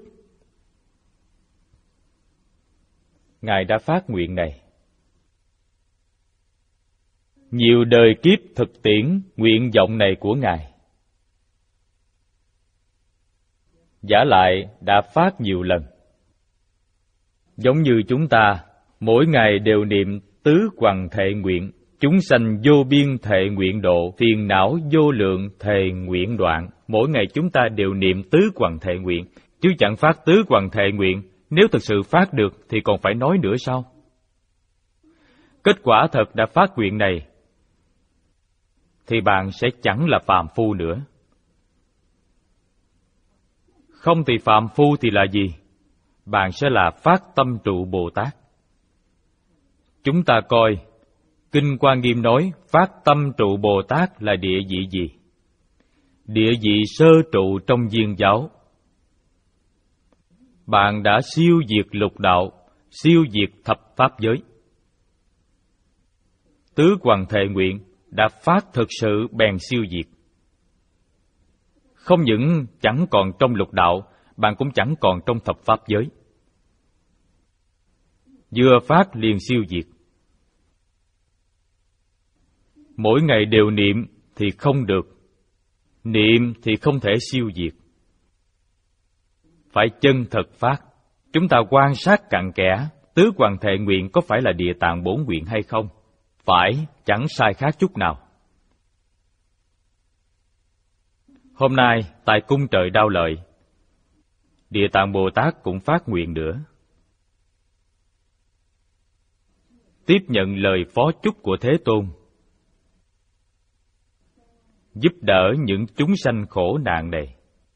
Ngài đã phát nguyện này. Nhiều đời kiếp thực tiễn nguyện vọng này của Ngài. Vả lại đã phát nhiều lần. Giống như chúng ta, mỗi ngày đều niệm tứ hoằng thệ nguyện, chúng sanh vô biên thệ nguyện độ, phiền não vô lượng thệ nguyện đoạn. Mỗi ngày chúng ta đều niệm tứ hoằng thệ nguyện, chứ chẳng phát tứ hoằng thệ nguyện. Nếu thực sự phát được thì còn phải nói nữa sao? Kết quả thật đã phát nguyện này, thì bạn sẽ chẳng là phàm phu nữa. Không thì phàm phu thì là gì? Bạn sẽ là phát tâm trụ Bồ Tát. Chúng ta coi, Kinh Hoa Nghiêm nói phát tâm trụ Bồ Tát là địa vị gì? Địa vị sơ trụ trong viên giáo. Bạn đã siêu diệt lục đạo, siêu diệt thập pháp giới. Tứ hoằng thệ nguyện đã phát thực sự bèn siêu diệt. Không những chẳng còn trong lục đạo, bạn cũng chẳng còn trong thập pháp giới. Vừa phát liền siêu diệt. Mỗi ngày đều niệm thì không được, niệm thì không thể siêu diệt. Phải chân thật phát. Chúng ta quan sát cặn kẽ, tứ hoằng thệ nguyện có phải là Địa Tạng Bổn Nguyện hay không? Phải, chẳng sai khác chút nào. Hôm nay, tại cung trời Đao Lợi, Địa Tạng Bồ Tát cũng phát nguyện nữa. Tiếp nhận lời phó chúc của Thế Tôn, giúp đỡ những chúng sanh khổ nạn này.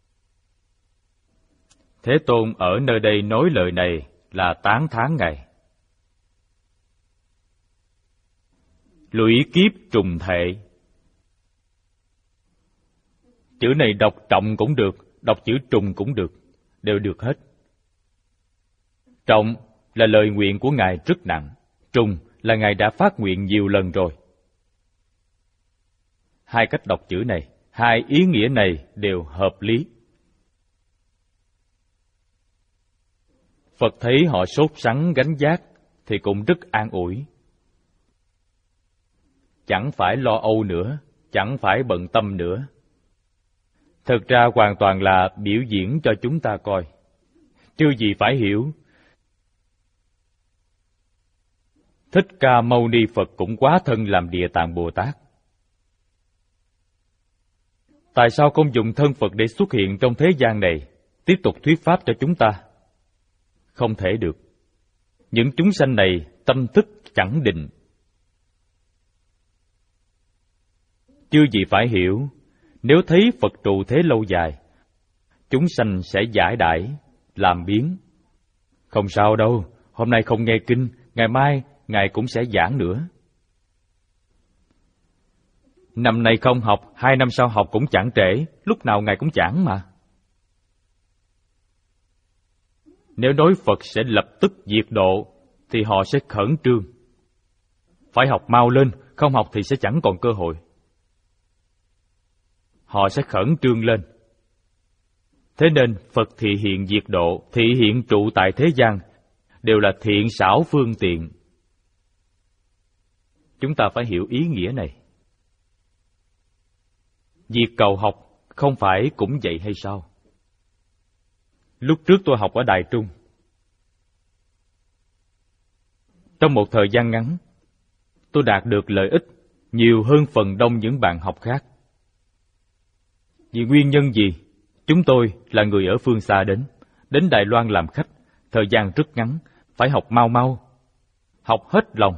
Thế Tôn ở nơi đây nói lời này là tán thán Ngài. Lũy kiếp trùng thệ. Chữ này đọc trọng cũng được, đọc chữ trùng cũng được, đều được hết. Trọng là lời nguyện của Ngài rất nặng, trùng là Ngài đã phát nguyện nhiều lần rồi. Hai cách đọc chữ này, hai ý nghĩa này đều hợp lý. Phật thấy họ sốt sắng gánh vác thì cũng rất an ủi. Chẳng phải lo âu nữa, chẳng phải bận tâm nữa. Thực ra hoàn toàn là biểu diễn cho chúng ta coi. Chưa gì phải hiểu. Thích Ca Mâu Ni Phật cũng quá thân làm Địa Tạng Bồ Tát. Tại sao không dùng thân Phật để xuất hiện trong thế gian này, tiếp tục thuyết pháp cho chúng ta? Không thể được. Những chúng sanh này tâm thức chẳng định. Chưa gì phải hiểu, nếu thấy Phật trụ thế lâu dài, chúng sanh sẽ giải đãi, làm biến. Không sao đâu, hôm nay không nghe kinh, ngày mai Ngài cũng sẽ giảng nữa. Năm nay không học, hai năm sau học cũng chẳng trễ, lúc nào Ngài cũng giảng mà. Nếu nói Phật sẽ lập tức diệt độ, thì họ sẽ khẩn trương. Phải học mau lên, không học thì sẽ chẳng còn cơ hội. Họ sẽ khẩn trương lên. Thế nên Phật thị hiện diệt độ, thị hiện trụ tại thế gian, đều là thiện xảo phương tiện. Chúng ta phải hiểu ý nghĩa này. Việc cầu học không phải cũng vậy hay sao? Lúc trước tôi học ở Đài Trung. Trong một thời gian ngắn, tôi đạt được lợi ích nhiều hơn phần đông những bạn học khác. Vì nguyên nhân gì? Chúng tôi là người ở phương xa đến, đến Đài Loan làm khách, thời gian rất ngắn, phải học mau mau, học hết lòng.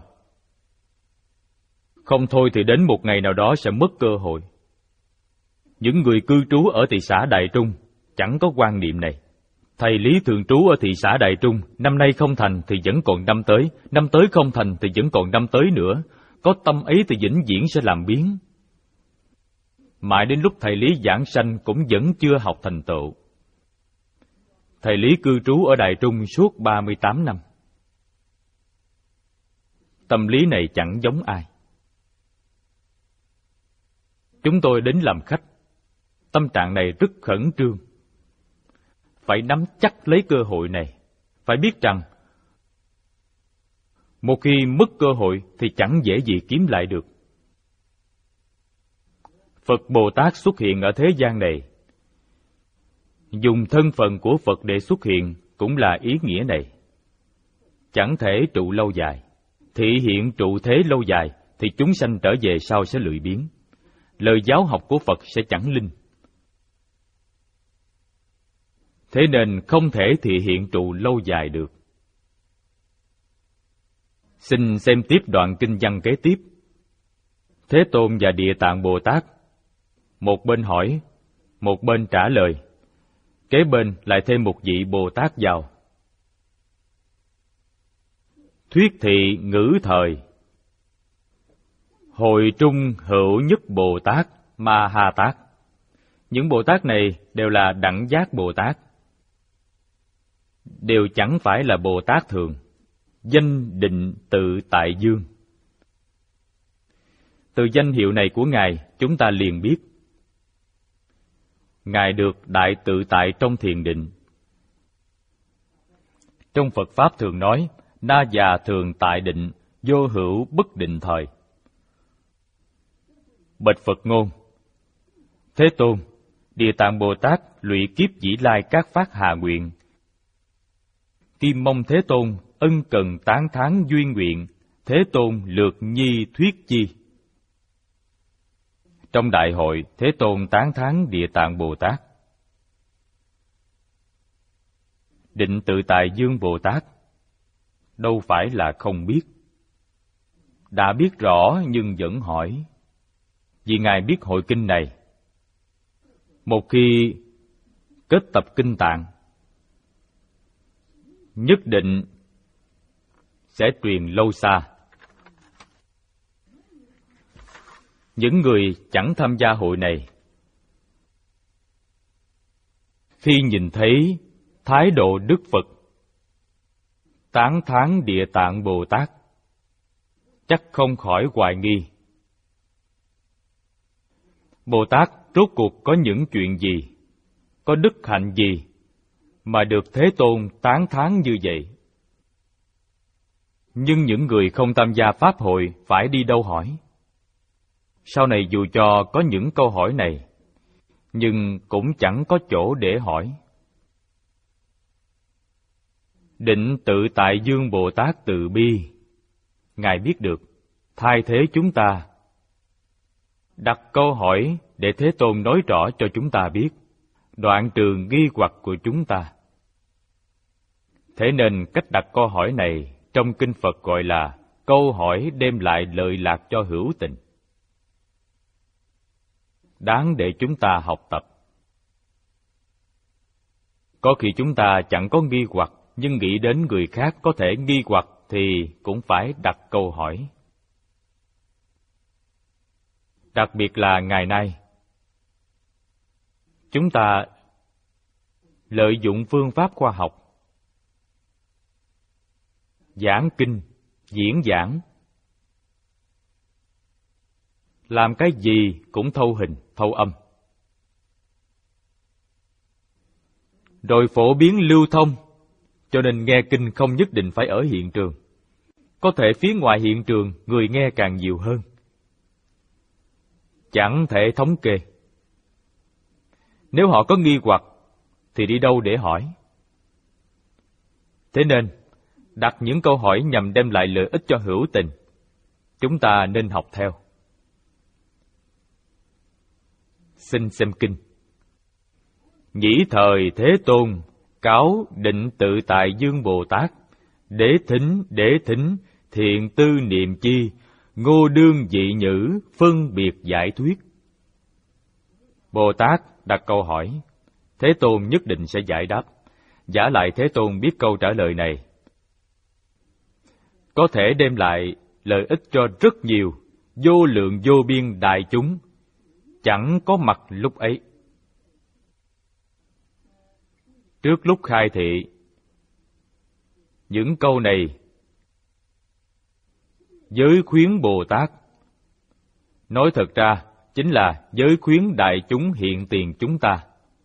Không thôi thì đến một ngày nào đó sẽ mất cơ hội. Những người cư trú ở thị xã Đại Trung chẳng có quan niệm này. Thầy Lý thường trú ở thị xã Đại Trung, năm nay không thành thì vẫn còn năm tới, năm tới không thành thì vẫn còn năm tới nữa. Có tâm ấy thì vĩnh viễn sẽ làm biến. Mãi đến lúc thầy Lý giảng sanh cũng vẫn chưa học thành tựu. Thầy Lý cư trú ở Đại Trung suốt ba mươi tám năm. Tâm lý này chẳng giống ai. Chúng tôi đến làm khách. Tâm trạng này rất khẩn trương. Phải nắm chắc lấy cơ hội này. Phải biết rằng, một khi mất cơ hội thì chẳng dễ gì kiếm lại được. Phật Bồ Tát xuất hiện ở thế gian này. Dùng thân phận của Phật để xuất hiện cũng là ý nghĩa này. Chẳng thể trụ lâu dài. Thị hiện trụ thế lâu dài thì chúng sanh trở về sau sẽ lười biếng. Lời giáo học của Phật sẽ chẳng linh. Thế nên không thể thị hiện trụ lâu dài được. Xin xem tiếp đoạn kinh văn kế tiếp. Thế Tôn và Địa Tạng Bồ Tát, một bên hỏi, một bên trả lời. Kế bên lại thêm một vị Bồ Tát vào. Thuyết thị ngữ thời. Hội trung hữu nhất Bồ Tát, Ma Ha Tát. Những Bồ Tát này đều là đẳng giác Bồ Tát. Đều chẳng phải là Bồ Tát thường. Danh định tự tại dương. Từ danh hiệu này của Ngài, chúng ta liền biết Ngài được đại tự tại trong thiền định. Trong Phật Pháp thường nói, na già thường tại định, vô hữu bất định thời. Bạch Phật ngôn. Thế Tôn, Địa Tạng Bồ Tát lụy kiếp dĩ lai các phát hà nguyện. Kim mong Thế Tôn ân cần tán thán duyên nguyện, Thế Tôn lược nhi thuyết chi. Trong đại hội, Thế Tôn tán thán Địa Tạng Bồ Tát. Định tự tại dương Bồ Tát đâu phải là không biết. Đã biết rõ nhưng vẫn hỏi. Vì Ngài biết hội kinh này. Một khi kết tập kinh tạng, nhất định sẽ truyền lâu xa. Những người chẳng tham gia hội này, khi nhìn thấy thái độ Đức Phật tán thán Địa Tạng Bồ Tát, chắc không khỏi hoài nghi. Bồ Tát rốt cuộc có những chuyện gì, có đức hạnh gì mà được Thế Tôn tán thán như vậy? Nhưng những người không tham gia Pháp hội phải đi đâu hỏi? Sau này dù cho có những câu hỏi này, nhưng cũng chẳng có chỗ để hỏi. Định tự tại dương Bồ Tát từ bi, Ngài biết được, thay thế chúng ta. Đặt câu hỏi để Thế Tôn nói rõ cho chúng ta biết, đoạn trừ nghi hoặc của chúng ta. Thế nên cách đặt câu hỏi này trong Kinh Phật gọi là câu hỏi đem lại lợi lạc cho hữu tình. Đáng để chúng ta học tập. Có khi chúng ta chẳng có nghi hoặc, nhưng nghĩ đến người khác có thể nghi hoặc thì cũng phải đặt câu hỏi. Đặc biệt là ngày nay, chúng ta lợi dụng phương pháp khoa học, giảng kinh, diễn giảng, làm cái gì cũng thâu hình, thâu âm. Rồi phổ biến lưu thông, cho nên nghe kinh không nhất định phải ở hiện trường. Có thể phía ngoài hiện trường người nghe càng nhiều hơn. Chẳng thể thống kê. Nếu họ có nghi hoặc thì đi đâu để hỏi? Thế nên, đặt những câu hỏi nhằm đem lại lợi ích cho hữu tình, chúng ta nên học theo. Xin xem kinh. Nhĩ thời Thế Tôn cáo định tự tại dương Bồ Tát, đế thính đế thính thiện tư niệm chi, ngô đương dị nhữ phân biệt giải thuyết. Bồ Tát đặt câu hỏi, Thế Tôn nhất định sẽ giải đáp. Giả lại Thế Tôn biết câu trả lời này có thể đem lại lợi ích cho rất nhiều, vô lượng vô biên đại chúng chẳng có mặt lúc ấy. Trước lúc khai thị, những câu này giới khuyến Bồ Tát nói thật ra chính là giới khuyến đại chúng hiện tiền chúng ta.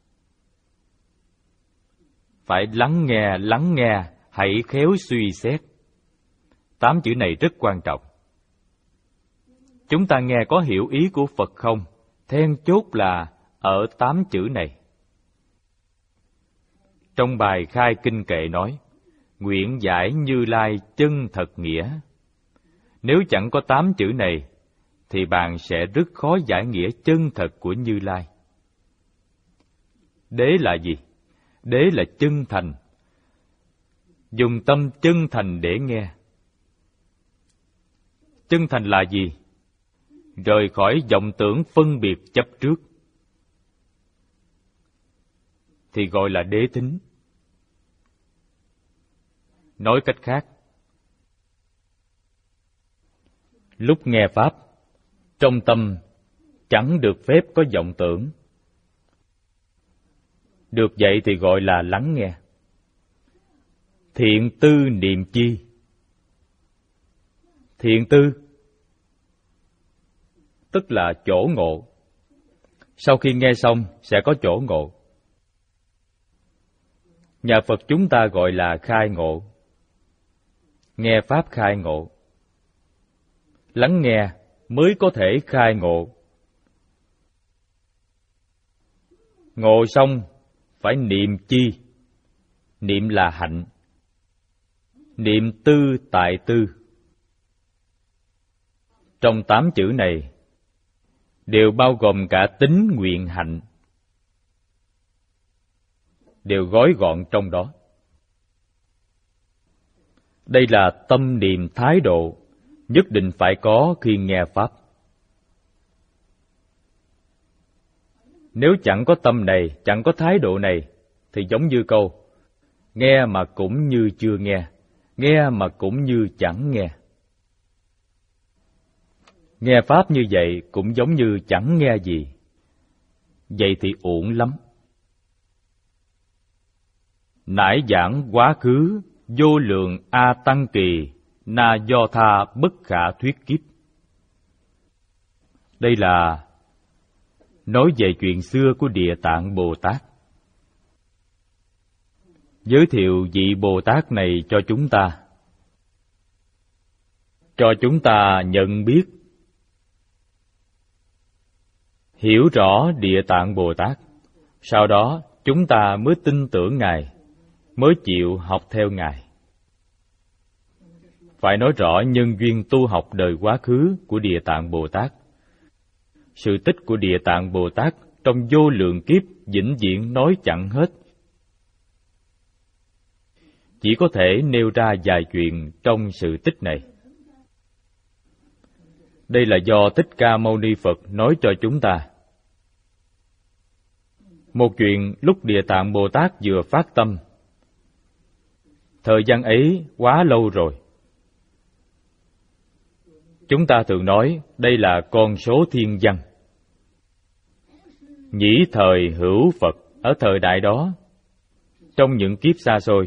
Phải lắng nghe, lắng nghe, hãy khéo suy xét. Tám chữ này rất quan trọng. Chúng ta nghe có hiểu ý của Phật không? Then chốt là ở tám chữ này. Trong bài khai kinh kệ nói, nguyện giải Như Lai chân thật nghĩa. Nếu chẳng có tám chữ này, thì bạn sẽ rất khó giải nghĩa chân thật của Như Lai. Đế là gì? Đế là chân thành. Dùng tâm chân thành để nghe. Chân thành là gì? Rời khỏi vọng tưởng phân biệt chấp trước, thì gọi là đế thính. Nói cách khác, lúc nghe Pháp, trong tâm chẳng được phép có vọng tưởng. Được vậy thì gọi là lắng nghe. Thiện tư niệm chi? Thiện tư tức là chỗ ngộ. Sau khi nghe xong sẽ có chỗ ngộ. Nhà Phật chúng ta gọi là khai ngộ. Nghe Pháp khai ngộ. Lắng nghe mới có thể khai ngộ. Ngộ xong phải niệm chi? Niệm là hạnh. Niệm tư tại tư. Trong tám chữ này đều bao gồm cả tín nguyện hạnh, đều gói gọn trong đó. Đây là tâm niệm thái độ nhất định phải có khi nghe Pháp. Nếu chẳng có tâm này, chẳng có thái độ này, thì giống như câu nghe mà cũng như chưa nghe, nghe mà cũng như chẳng nghe. Nghe Pháp như vậy cũng giống như chẳng nghe gì. Vậy thì uổng lắm. Nải giảng quá khứ, vô lượng A Tăng Kỳ, na do tha bất khả thuyết kiếp. Đây là nói về chuyện xưa của Địa Tạng Bồ Tát. Giới thiệu vị Bồ Tát này cho chúng ta, cho chúng ta nhận biết, hiểu rõ Địa Tạng Bồ Tát. Sau đó chúng ta mới tin tưởng Ngài, mới chịu học theo Ngài. Phải nói rõ nhân duyên tu học đời quá khứ của Địa Tạng Bồ Tát. Sự tích của Địa Tạng Bồ Tát trong vô lượng kiếp vĩnh viễn nói chẳng hết. Chỉ có thể nêu ra vài chuyện trong sự tích này. Đây là do Thích Ca Mâu Ni Phật nói cho chúng ta. Một chuyện lúc Địa Tạng Bồ Tát vừa phát tâm. Thời gian ấy quá lâu rồi. Chúng ta thường nói đây là con số thiên văn. Nhĩ thời hữu Phật ở thời đại đó, trong những kiếp xa xôi.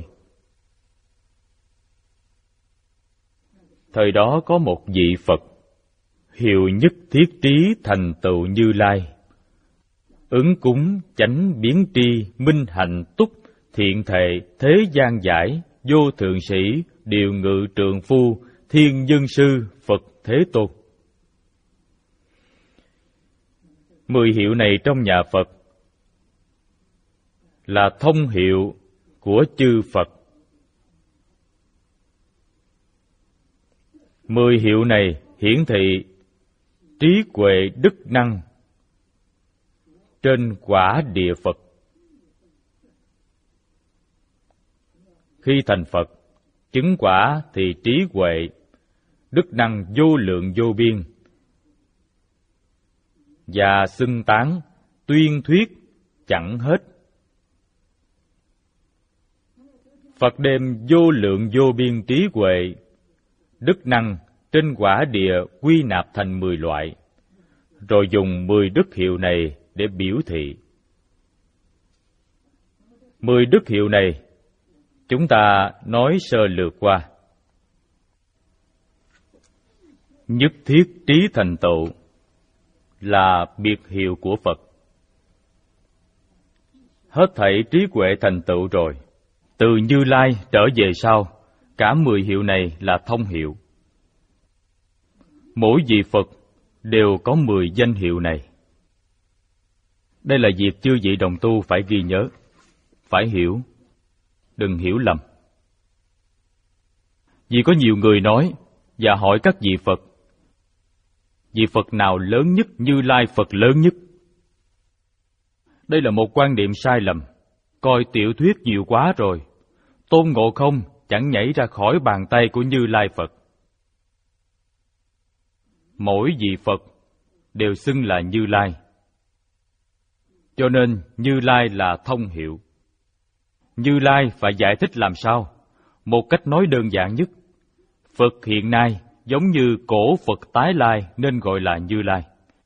Thời đó có một vị Phật, hiệu nhất thiết trí thành tựu Như Lai. Ứng cúng, chánh biến tri, minh hạnh túc, thiện thệ, thế gian giải, vô thượng sĩ, điều ngự trượng phu, thiên dân sư, Phật Thế Tôn. Mười hiệu này trong nhà Phật là thông hiệu của chư Phật. Mười hiệu này hiển thị trí huệ đức năng trên quả địa Phật. Khi thành Phật, chứng quả thì trí huệ, đức năng vô lượng vô biên, và xưng tán, tuyên thuyết chẳng hết. Phật đem vô lượng vô biên trí huệ, đức năng trên quả địa quy nạp thành mười loại, rồi dùng mười đức hiệu này để biểu thị. Mười đức hiệu này chúng ta nói sơ lược qua. Nhất thiết trí thành tựu, là biệt hiệu của Phật. Hết thảy trí huệ thành tựu rồi, từ Như Lai trở về sau, cả mười hiệu này là thông hiệu. Mỗi vị Phật đều có mười danh hiệu này. Đây là việc chư vị đồng tu phải ghi nhớ, phải hiểu, đừng hiểu lầm. Vì có nhiều người nói và hỏi các vị Phật, vị Phật nào lớn nhất? Như Lai Phật lớn nhất. Đây là một quan niệm sai lầm, coi tiểu thuyết nhiều quá rồi. Tôn Ngộ Không chẳng nhảy ra khỏi bàn tay của Như Lai Phật. Mỗi vị Phật đều xưng là Như Lai, cho nên Như Lai là thông hiệu. Như Lai phải giải thích làm sao? Một cách nói đơn giản nhất, Phật hiện nay giống như cổ Phật tái lai nên gọi là Như Lai.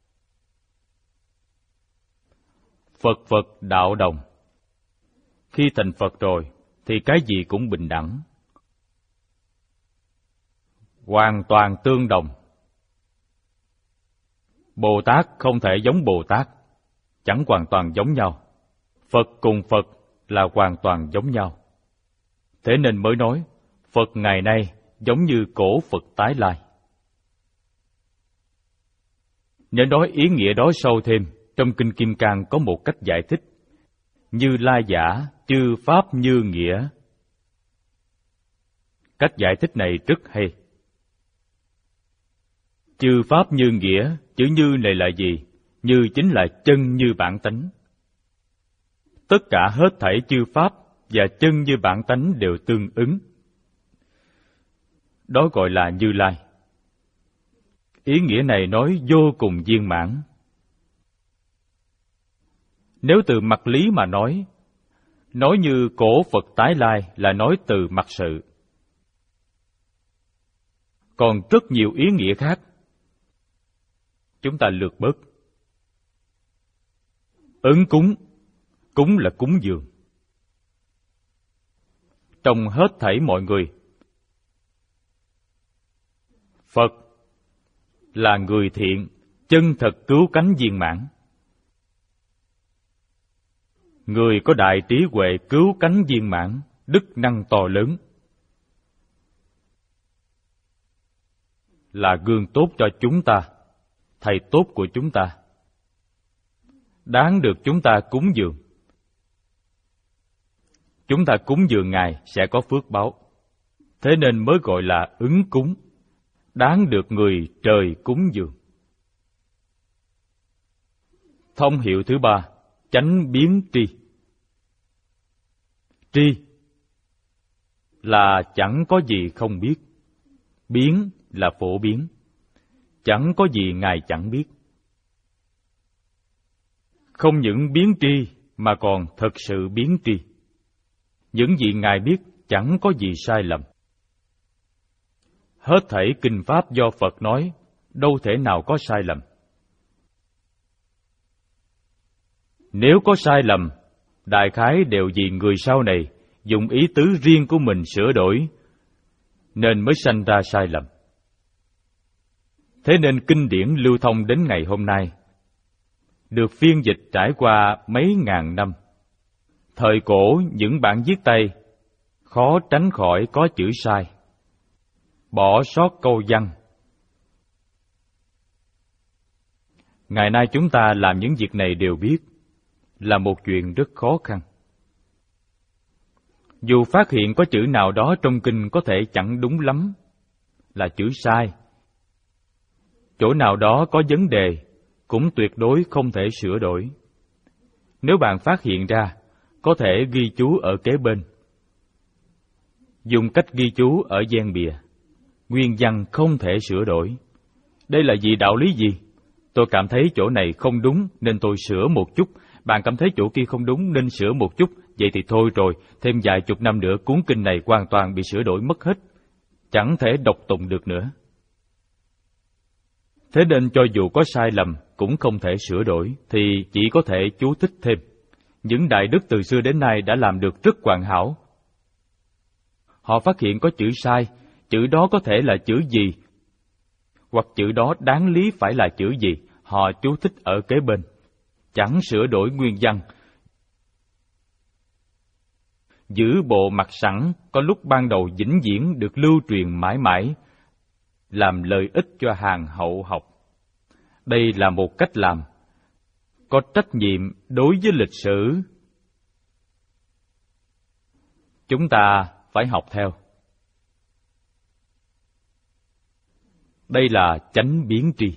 Phật Phật đạo đồng. Khi thành Phật rồi thì cái gì cũng bình đẳng, hoàn toàn tương đồng. Bồ Tát không thể giống Bồ Tát, chẳng hoàn toàn giống nhau. Phật cùng Phật là hoàn toàn giống nhau. Thế nên mới nói Phật ngày nay giống như cổ Phật tái lai. Nếu nói ý nghĩa đó sâu thêm, trong Kinh Kim Cang có một cách giải thích: Như Lai giả, chư pháp như nghĩa. Cách giải thích này rất hay. Chư pháp như nghĩa, chữ như này là gì? Như chính là chân như bản tánh. Tất cả hết thảy chư pháp và chân như bản tánh đều tương ứng. Đó gọi là Như Lai. Ý nghĩa này nói vô cùng viên mãn. Nếu từ mặt lý mà nói, nói như cổ Phật tái lai là nói từ mặt sự. Còn rất nhiều ý nghĩa khác, chúng ta lược bớt. Ứng cúng, cúng là cúng dường. Trong hết thảy mọi người, Phật là người thiện, chân thật cứu cánh viên mãn. Người có đại trí huệ cứu cánh viên mãn, đức năng to lớn, là gương tốt cho chúng ta, thầy tốt của chúng ta, đáng được chúng ta cúng dường. Chúng ta cúng dường Ngài sẽ có phước báo. Thế nên mới gọi là ứng cúng, đáng được người trời cúng dường. Thông hiệu thứ ba, chánh biến tri. Tri là chẳng có gì không biết, biến là phổ biến, chẳng có gì Ngài chẳng biết. Không những biến tri mà còn thật sự biến tri. Những gì Ngài biết chẳng có gì sai lầm. Hết thảy kinh pháp do Phật nói, đâu thể nào có sai lầm. Nếu có sai lầm, đại khái đều vì người sau này dùng ý tứ riêng của mình sửa đổi, nên mới sanh ra sai lầm. Thế nên kinh điển lưu thông đến ngày hôm nay, được phiên dịch trải qua mấy ngàn năm. Thời cổ những bản viết tay khó tránh khỏi có chữ sai, bỏ sót câu văn. Ngày nay chúng ta làm những việc này đều biết là một chuyện rất khó khăn. Dù phát hiện có chữ nào đó trong kinh có thể chẳng đúng lắm, là chữ sai, chỗ nào đó có vấn đề, cũng tuyệt đối không thể sửa đổi. Nếu bạn phát hiện ra, có thể ghi chú ở kế bên. Dùng cách ghi chú ở gian bìa, nguyên văn không thể sửa đổi. Đây là vì đạo lý gì? Tôi cảm thấy chỗ này không đúng nên tôi sửa một chút, bạn cảm thấy chỗ kia không đúng nên sửa một chút, vậy thì thôi rồi, thêm vài chục năm nữa cuốn kinh này hoàn toàn bị sửa đổi mất hết, chẳng thể đọc tụng được nữa. Thế nên cho dù có sai lầm cũng không thể sửa đổi, thì chỉ có thể chú thích thêm. Những đại đức từ xưa đến nay đã làm được rất hoàn hảo. Họ phát hiện có chữ sai, chữ đó có thể là chữ gì, hoặc chữ đó đáng lý phải là chữ gì, họ chú thích ở kế bên, chẳng sửa đổi nguyên văn. Giữ bộ mặt sẵn có lúc ban đầu vĩnh viễn được lưu truyền mãi mãi, làm lợi ích cho hàng hậu học. Đây là một cách làm có trách nhiệm đối với lịch sử. Chúng ta phải học theo. Đây là chánh biến tri.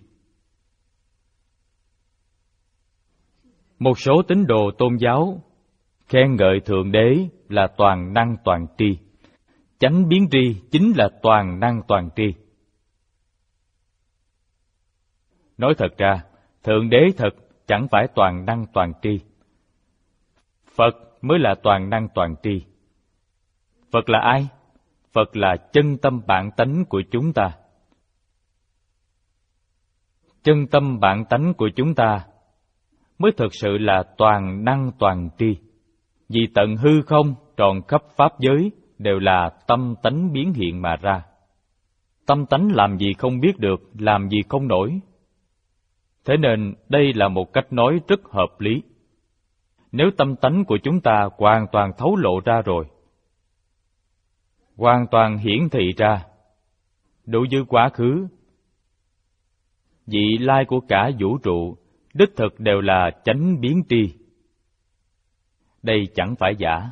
Một số tín đồ tôn giáo khen ngợi Thượng Đế là toàn năng toàn tri. Chánh biến tri chính là toàn năng toàn tri. Nói thật ra, Thượng Đế thật chẳng phải toàn năng toàn tri. Phật mới là toàn năng toàn tri. Phật là ai? Phật là chân tâm bản tánh của chúng ta. Chân tâm bản tánh của chúng ta mới thực sự là toàn năng toàn tri. Vì tận hư không tròn khắp pháp giới đều là tâm tánh biến hiện mà ra. Tâm tánh làm gì không biết được, làm gì không nổi. Thế nên đây là một cách nói rất hợp lý. Nếu tâm tánh của chúng ta hoàn toàn thấu lộ ra rồi, hoàn toàn hiển thị ra, đối với quá khứ, vị lai của cả vũ trụ, đích thực đều là chánh biến tri. Đây chẳng phải giả.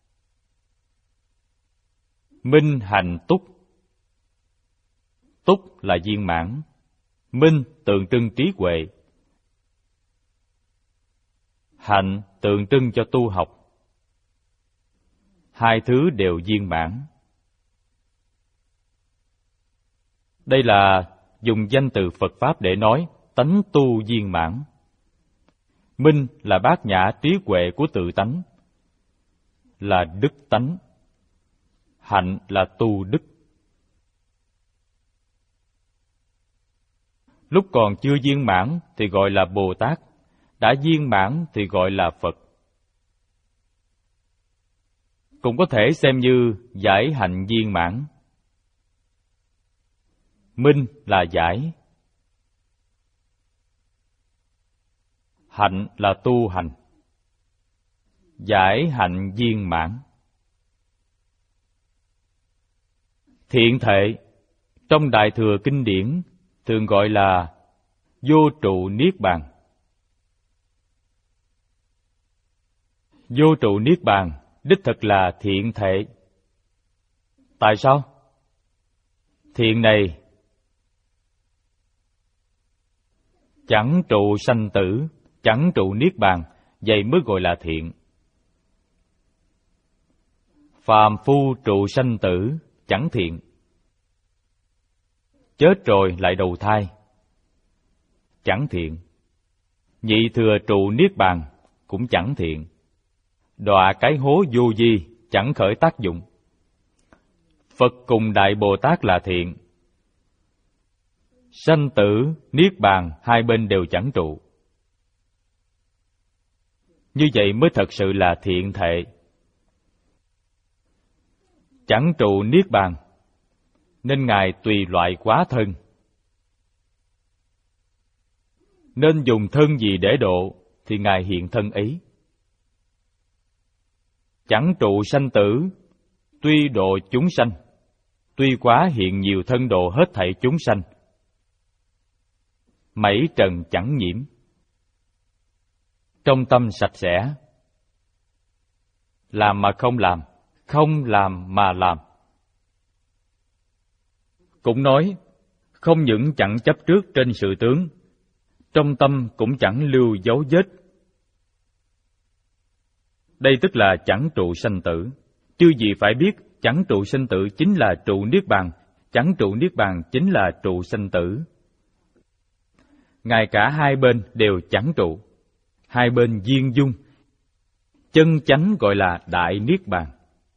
Minh hành túc. Túc là viên mãn. Minh tượng trưng trí huệ. Hạnh tượng trưng cho tu học. Hai thứ đều viên mãn. Đây là dùng danh từ Phật Pháp để nói tánh tu viên mãn. Minh là bát nhã trí huệ của tự tánh, là đức tánh. Hạnh là tu đức. Lúc còn chưa viên mãn thì gọi là Bồ Tát, đã viên mãn thì gọi là Phật. Cũng có thể xem như giải hạnh viên mãn. Minh là giải, hạnh là tu hành. Giải hạnh viên mãn. Thiện thệ trong Đại Thừa kinh điển thường gọi là vô trụ niết bàn. Vô trụ niết bàn đích thực là thiện thệ. Tại sao? Thiện này chẳng trụ sanh tử, chẳng trụ niết bàn, vậy mới gọi là thiện. Phàm phu trụ sanh tử, chẳng thiện. Chết rồi lại đầu thai, chẳng thiện. Nhị thừa trụ niết bàn, cũng chẳng thiện. Đọa cái hố vô vi, chẳng khởi tác dụng. Phật cùng Đại Bồ Tát là thiện. Sanh tử, niết bàn, hai bên đều chẳng trụ. Như vậy mới thật sự là thiện thệ. Chẳng trụ niết bàn, nên Ngài tùy loại quá thân. Nên dùng thân gì để độ, thì Ngài hiện thân ấy. Chẳng trụ sanh tử, tuy độ chúng sanh, tuy quá hiện nhiều thân độ hết thảy chúng sanh. Mảy trần chẳng nhiễm. Trong tâm sạch sẽ. Làm mà không làm, không làm mà làm. Cũng nói, không những chẳng chấp trước trên sự tướng, trong tâm cũng chẳng lưu dấu vết. Đây tức là chẳng trụ sanh tử. Chư vị phải biết, chẳng trụ sanh tử chính là trụ niết bàn, chẳng trụ niết bàn chính là trụ sanh tử. Ngay cả hai bên đều chẳng trụ, hai bên viên dung. Chân chánh gọi là đại niết bàn.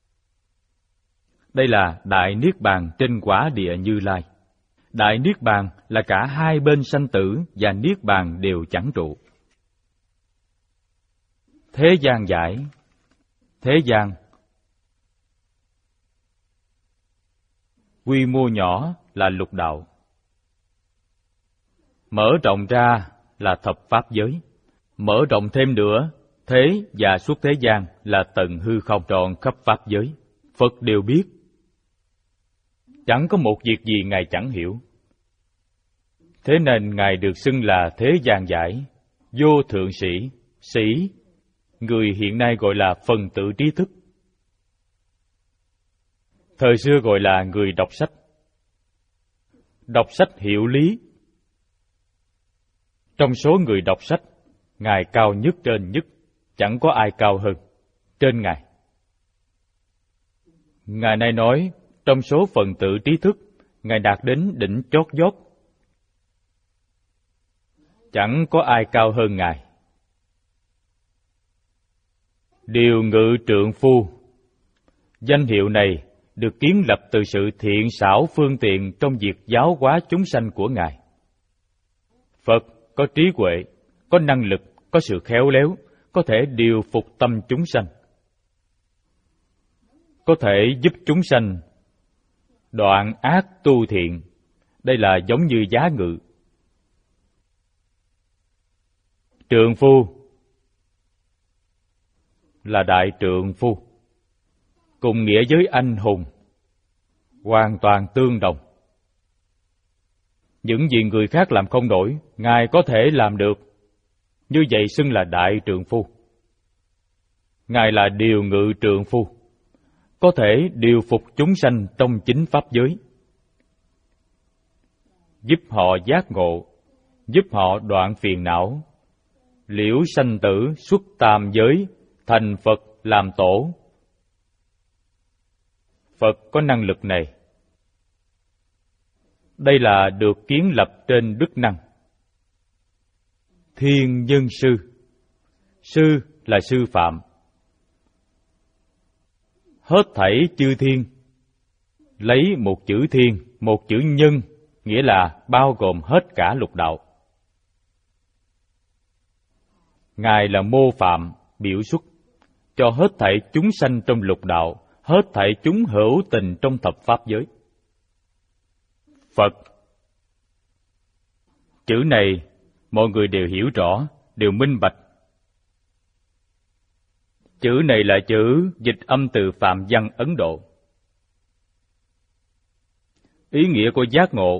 Đây là đại niết bàn trên quả địa Như Lai. Đại niết bàn là cả hai bên sanh tử và niết bàn đều chẳng trụ. Thế gian giải. Thế gian quy mô nhỏ là lục đạo, mở rộng ra là thập pháp giới. Mở rộng thêm nữa, thế và suốt thế gian là tận hư không tròn khắp pháp giới. Phật đều biết. Chẳng có một việc gì Ngài chẳng hiểu. Thế nên Ngài được xưng là thế gian giải, vô thượng sĩ, sĩ, người hiện nay gọi là phần tử trí thức. Thời xưa gọi là người đọc sách. Đọc sách hiểu lý. Trong số người đọc sách, Ngài cao nhất trên nhất, chẳng có ai cao hơn trên Ngài. Ngài này nói, trong số phần tử trí thức, Ngài đạt đến đỉnh chót vót. Chẳng có ai cao hơn Ngài. Điều ngự trượng phu. Danh hiệu này được kiến lập từ sự thiện xảo phương tiện trong việc giáo hóa chúng sanh của Ngài. Phật có trí huệ, có năng lực, có sự khéo léo, có thể điều phục tâm chúng sanh, có thể giúp chúng sanh đoạn ác tu thiện. Đây là giống như giá ngự. Trượng phu là đại trượng phu, cùng nghĩa với anh hùng, hoàn toàn tương đồng. Những gì người khác làm không nổi, Ngài có thể làm được. Như vậy xưng là đại trượng phu. Ngài là điều ngự trượng phu, có thể điều phục chúng sanh trong chính pháp giới, giúp họ giác ngộ, giúp họ đoạn phiền não, liễu sanh tử xuất tam giới, thành Phật làm tổ. Phật có năng lực này. Đây là được kiến lập trên đức năng. Thiên nhân sư. Sư là sư phạm. Hết thảy chư thiên, lấy một chữ thiên, một chữ nhân, nghĩa là bao gồm hết cả lục đạo. Ngài là mô phạm, biểu xuất, cho hết thảy chúng sanh trong lục đạo, hết thảy chúng hữu tình trong thập pháp giới. Phật. Chữ này mọi người đều hiểu rõ, đều minh bạch. Chữ này là chữ dịch âm từ Phạm văn Ấn Độ. Ý nghĩa của giác ngộ,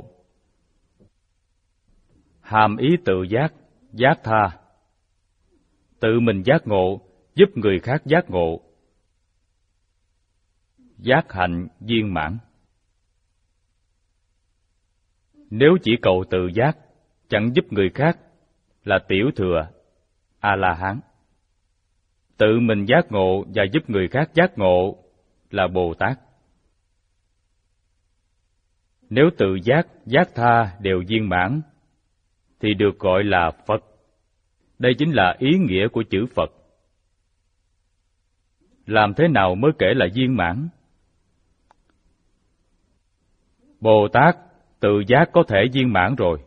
hàm ý tự giác, giác tha. Tự mình giác ngộ, giúp người khác giác ngộ. Giác hạnh viên mãn. Nếu chỉ cầu tự giác, chẳng giúp người khác, là tiểu thừa, A-la-hán. Tự mình giác ngộ và giúp người khác giác ngộ là Bồ Tát. Nếu tự giác, giác tha đều viên mãn, thì được gọi là Phật. Đây chính là ý nghĩa của chữ Phật. Làm thế nào mới kể là viên mãn? Bồ Tát tự giác có thể viên mãn rồi.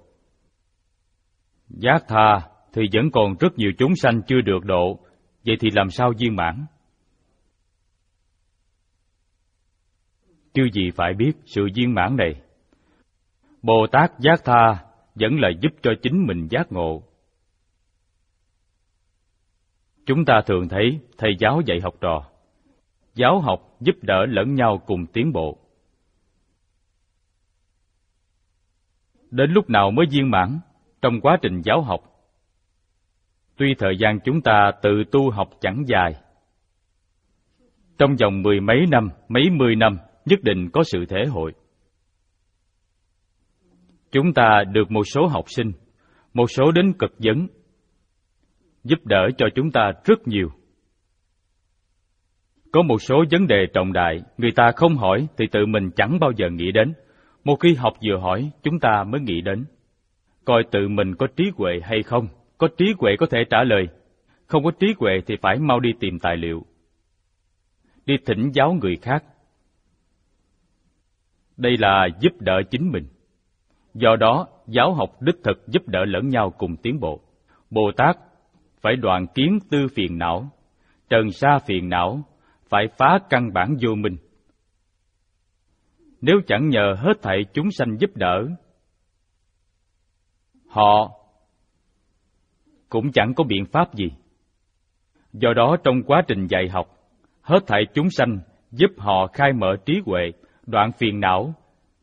Giác tha thì vẫn còn rất nhiều chúng sanh chưa được độ, vậy thì làm sao viên mãn? Chư gì phải biết sự viên mãn này. Bồ Tát giác tha vẫn là giúp cho chính mình giác ngộ. Chúng ta thường thấy thầy giáo dạy học trò, giáo học giúp đỡ lẫn nhau cùng tiến bộ. Đến lúc nào mới viên mãn trong quá trình giáo học? Tuy thời gian chúng ta tự tu học chẳng dài, trong vòng mười mấy năm, mấy mươi năm nhất định có sự thể hội. Chúng ta được một số học sinh, một số đến cực vấn, giúp đỡ cho chúng ta rất nhiều. Có một số vấn đề trọng đại, người ta không hỏi thì tự mình chẳng bao giờ nghĩ đến. Một khi học vừa hỏi, chúng ta mới nghĩ đến. Coi tự mình có trí huệ hay không, có trí huệ có thể trả lời. Không có trí huệ thì phải mau đi tìm tài liệu, đi thỉnh giáo người khác. Đây là giúp đỡ chính mình. Do đó, giáo học đích thực giúp đỡ lẫn nhau cùng tiến bộ. Bồ Tát phải đoạn kiến tư phiền não, trần sa phiền não, phải phá căn bản vô minh. Nếu chẳng nhờ hết thảy chúng sanh giúp đỡ, họ cũng chẳng có biện pháp gì. Do đó trong quá trình dạy học, hết thảy chúng sanh giúp họ khai mở trí huệ, đoạn phiền não,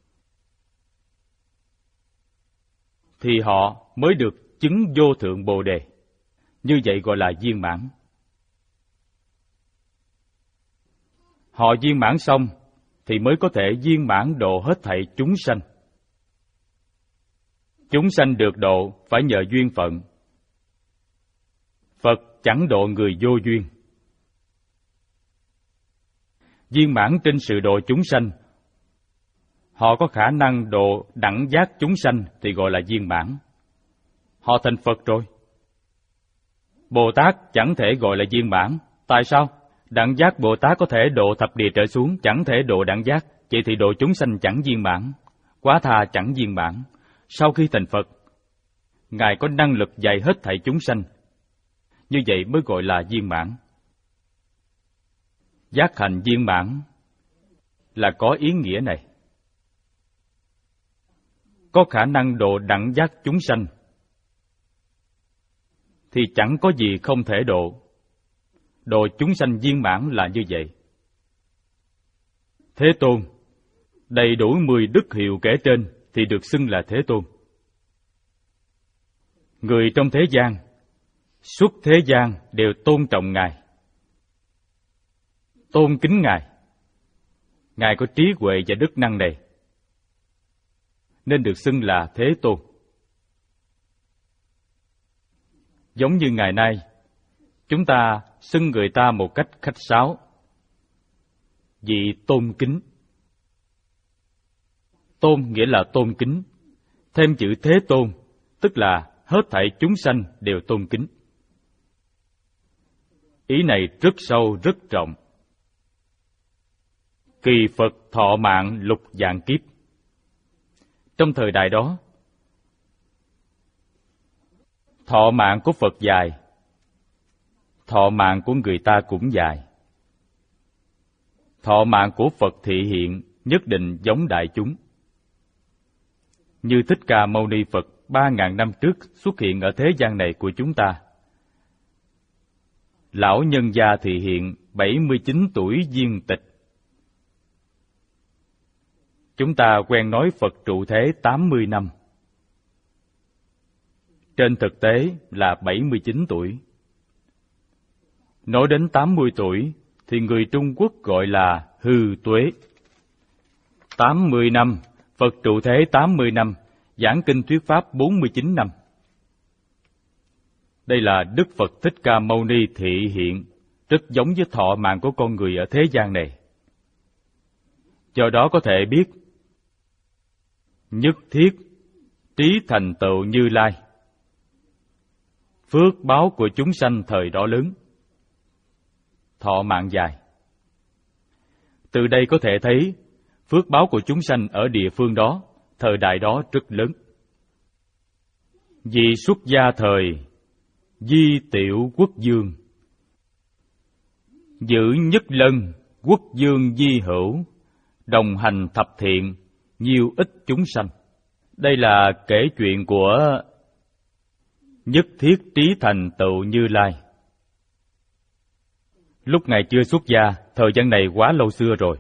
thì họ mới được chứng vô thượng Bồ Đề. Như vậy gọi là viên mãn. Họ viên mãn xong thì mới có thể viên mãn độ hết thảy chúng sanh. Chúng sanh được độ phải nhờ duyên phận. Phật chẳng độ người vô duyên. Viên mãn trên sự độ chúng sanh, họ có khả năng độ đẳng giác chúng sanh thì gọi là viên mãn. Họ thành Phật rồi. Bồ Tát chẳng thể gọi là viên mãn. Tại sao? Đẳng giác Bồ Tát có thể độ thập địa trở xuống, chẳng thể độ đẳng giác. Vậy thì độ chúng sanh chẳng viên mãn. Quá tha chẳng viên mãn. Sau khi thành Phật, Ngài có năng lực dạy hết thảy chúng sanh. Như vậy mới gọi là viên mãn. Giác hành viên mãn là có ý nghĩa này. Có khả năng độ đẳng giác chúng sanh thì chẳng có gì không thể độ. Độ chúng sanh viên mãn là như vậy. Thế Tôn, đầy đủ mười đức hiệu kể trên thì được xưng là Thế Tôn. Người trong thế gian, suốt thế gian đều tôn trọng Ngài, tôn kính Ngài. Ngài có trí huệ và đức năng này, nên được xưng là Thế Tôn. Giống như ngày nay, chúng ta xưng người ta một cách khách sáo, vị tôn kính. Tôn nghĩa là tôn kính, thêm chữ Thế Tôn, tức là hết thảy chúng sanh đều tôn kính. Ý này rất sâu, rất rộng. Kỳ Phật thọ mạng lục vạn kiếp. Trong thời đại đó, thọ mạng của Phật dài, thọ mạng của người ta cũng dài. Thọ mạng của Phật thị hiện nhất định giống đại chúng. Như Thích Ca Mâu Ni Phật ba ngàn năm trước xuất hiện ở thế gian này của chúng ta. Lão nhân gia thị hiện bảy mươi chín tuổi viên tịch. Chúng ta quen nói Phật trụ thế tám mươi năm. Trên thực tế là bảy mươi chín tuổi. Nói đến tám mươi tuổi thì người Trung Quốc gọi là hư tuế. tám mươi năm, Phật trụ thế tám mươi năm, giảng kinh thuyết pháp bốn mươi chín năm. Đây là Đức Phật Thích Ca Mâu Ni thị hiện, rất giống với thọ mạng của con người ở thế gian này. Do đó có thể biết, nhất thiết trí thành tựu Như Lai. Phước báo của chúng sanh thời đó lớn, thọ mạng dài. Từ đây có thể thấy, phước báo của chúng sanh ở địa phương đó, thời đại đó rất lớn. Vì xuất gia thời, di tiểu quốc dương, giữ nhất lân quốc dương di hữu, đồng hành thập thiện, nhiều ích chúng sanh. Đây là kể chuyện của nhất thiết trí thành tựu Như Lai. Lúc Ngài chưa xuất gia, thời gian này quá lâu xưa rồi.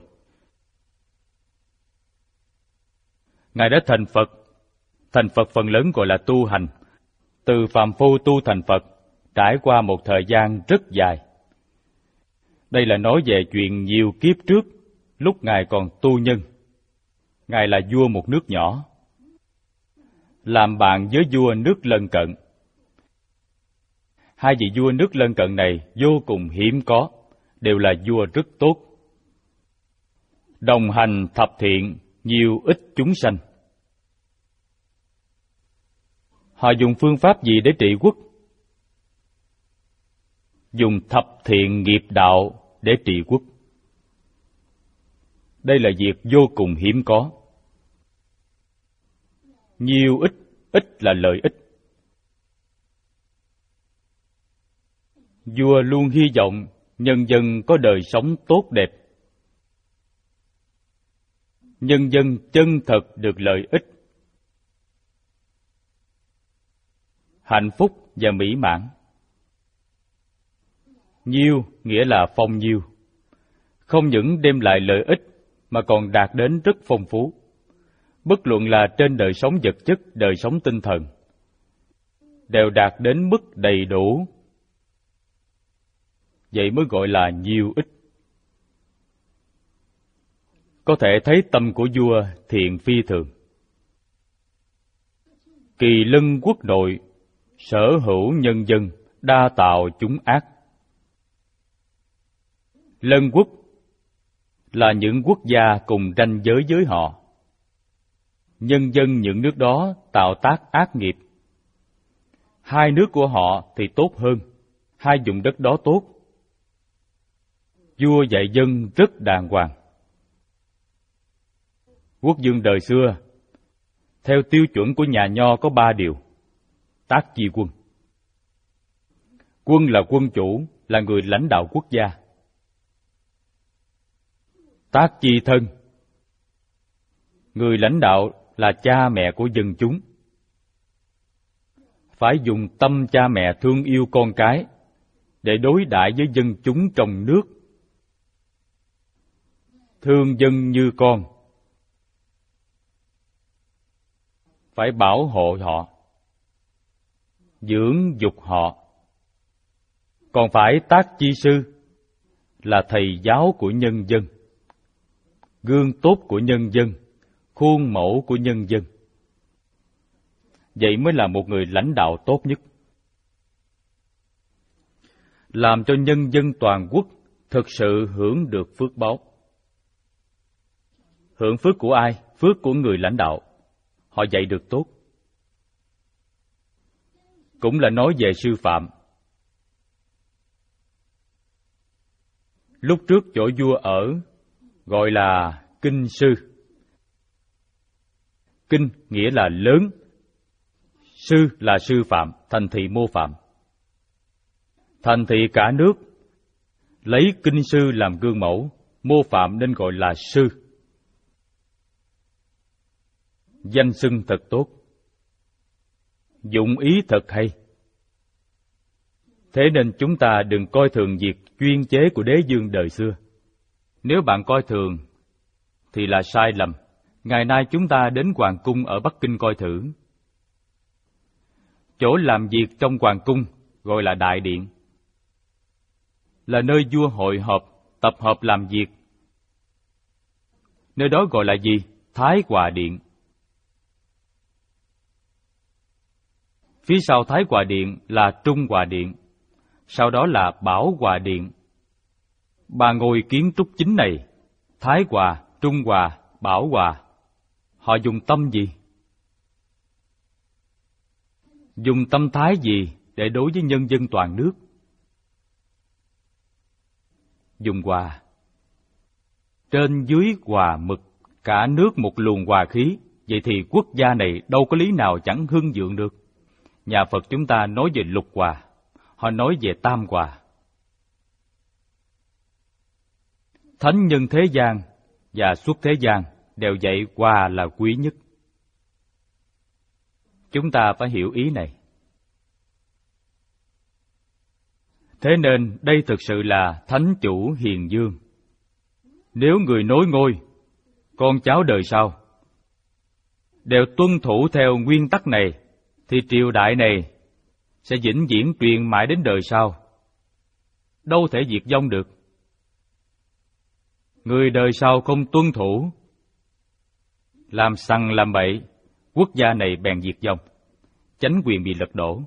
Ngài đã thành Phật. Thành Phật phần lớn gọi là tu hành. Từ phàm phu tu thành Phật, trải qua một thời gian rất dài. Đây là nói về chuyện nhiều kiếp trước, lúc Ngài còn tu nhân. Ngài là vua một nước nhỏ, làm bạn với vua nước lân cận. Hai vị vua nước lân cận này vô cùng hiếm có, đều là vua rất tốt. Đồng hành thập thiện, nhiều ích chúng sanh. Họ dùng phương pháp gì để trị quốc? Dùng thập thiện nghiệp đạo để trị quốc. Đây là việc vô cùng hiếm có. Nhiều ích, ích là lợi ích. Vua luôn hy vọng nhân dân có đời sống tốt đẹp. Nhân dân chân thật được lợi ích. Hạnh phúc và mỹ mãn. Nhiêu nghĩa là phong nhiêu, không những đem lại lợi ích mà còn đạt đến rất phong phú, bất luận là trên đời sống vật chất, đời sống tinh thần, đều đạt đến mức đầy đủ. Vậy mới gọi là nhiêu ích. Có thể thấy tâm của vua thiện phi thường. Kỳ lân quốc nội, sở hữu nhân dân, đa tạo chúng ác. Lân quốc là những quốc gia cùng ranh giới với họ. Nhân dân những nước đó tạo tác ác nghiệp. Hai nước của họ thì tốt hơn, hai vùng đất đó tốt. Vua dạy dân rất đàng hoàng. Quốc vương đời xưa, theo tiêu chuẩn của nhà Nho có ba điều: tác chi quân. Quân là quân chủ, là người lãnh đạo quốc gia. Tác chi thân. Người lãnh đạo là cha mẹ của dân chúng. Phải dùng tâm cha mẹ thương yêu con cái để đối đãi với dân chúng trong nước. Thương dân như con. Phải bảo hộ họ, dưỡng dục họ. Còn phải tác chi sư, là thầy giáo của nhân dân, gương tốt của nhân dân, khuôn mẫu của nhân dân. Vậy mới là một người lãnh đạo tốt nhất. Làm cho nhân dân toàn quốc thực sự hưởng được phước báo. Hưởng phước của ai? Phước của người lãnh đạo. Họ dạy được tốt. Cũng là nói về sư phạm. Lúc trước chỗ vua ở gọi là kinh sư. Kinh nghĩa là lớn, sư là sư phạm, thành thị mô phạm. Thành thị cả nước lấy kinh sư làm gương mẫu, mô phạm nên gọi là sư. Danh xưng thật tốt, dụng ý thật hay. Thế nên chúng ta đừng coi thường việc chuyên chế của đế vương đời xưa. Nếu bạn coi thường thì là sai lầm. Ngày nay chúng ta đến hoàng cung ở Bắc Kinh coi thử. Chỗ làm việc trong hoàng cung gọi là đại điện, là nơi vua hội họp, tập hợp làm việc. Nơi đó gọi là gì? Thái Hòa Điện. Phía sau Thái Hòa Điện là Trung Hòa Điện, sau đó là Bảo Hòa Điện. Ba ngôi kiến trúc chính này, Thái Hòa, Trung Hòa, Bảo Hòa, họ dùng tâm gì? Dùng tâm thái gì để đối với nhân dân toàn nước? Dùng hòa. Trên dưới hòa mực, cả nước một luồng hòa khí. Vậy thì quốc gia này đâu có lý nào chẳng hưng vượng được. Nhà Phật chúng ta nói về lục hòa, họ nói về tam hòa. Thánh nhân thế gian và xuất thế gian đều dạy hòa là quý nhất. Chúng ta phải hiểu ý này. Thế nên đây thực sự là thánh chủ hiền dương. Nếu người nối ngôi, con cháu đời sau đều tuân thủ theo nguyên tắc này, thì triều đại này sẽ vĩnh viễn truyền mãi đến đời sau, đâu thể diệt vong được. Người đời sau không tuân thủ, làm sằng làm bậy, quốc gia này bèn diệt vong, chánh quyền bị lật đổ.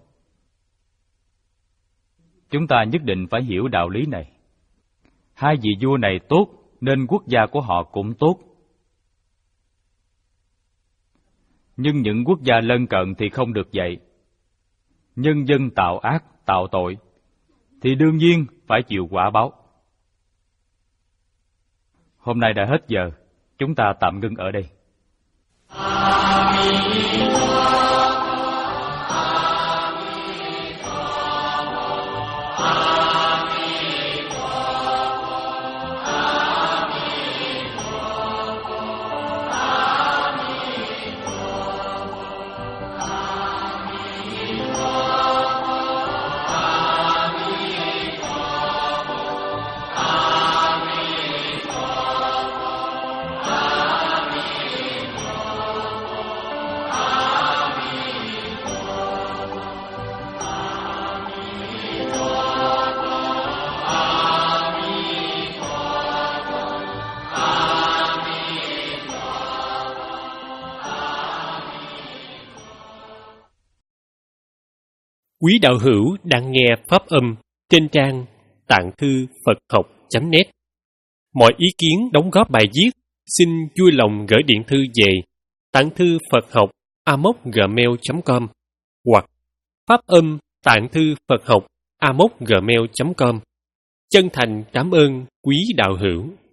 Chúng ta nhất định phải hiểu đạo lý này. Hai vị vua này tốt, nên quốc gia của họ cũng tốt. Nhưng những quốc gia lân cận thì không được vậy. Nhân dân tạo ác, tạo tội, thì đương nhiên phải chịu quả báo. Hôm nay đã hết giờ, chúng ta tạm ngưng ở đây. Quý đạo hữu đang nghe pháp âm trên trang tạng thư Phật học chấm net. Mọi ý kiến đóng góp bài viết xin vui lòng gửi điện thư về tạng thư Phật học a m o c gmail chấm com hoặc pháp âm tạng thư Phật học a m o c gmail chấm com. Chân thành cảm ơn quý đạo hữu.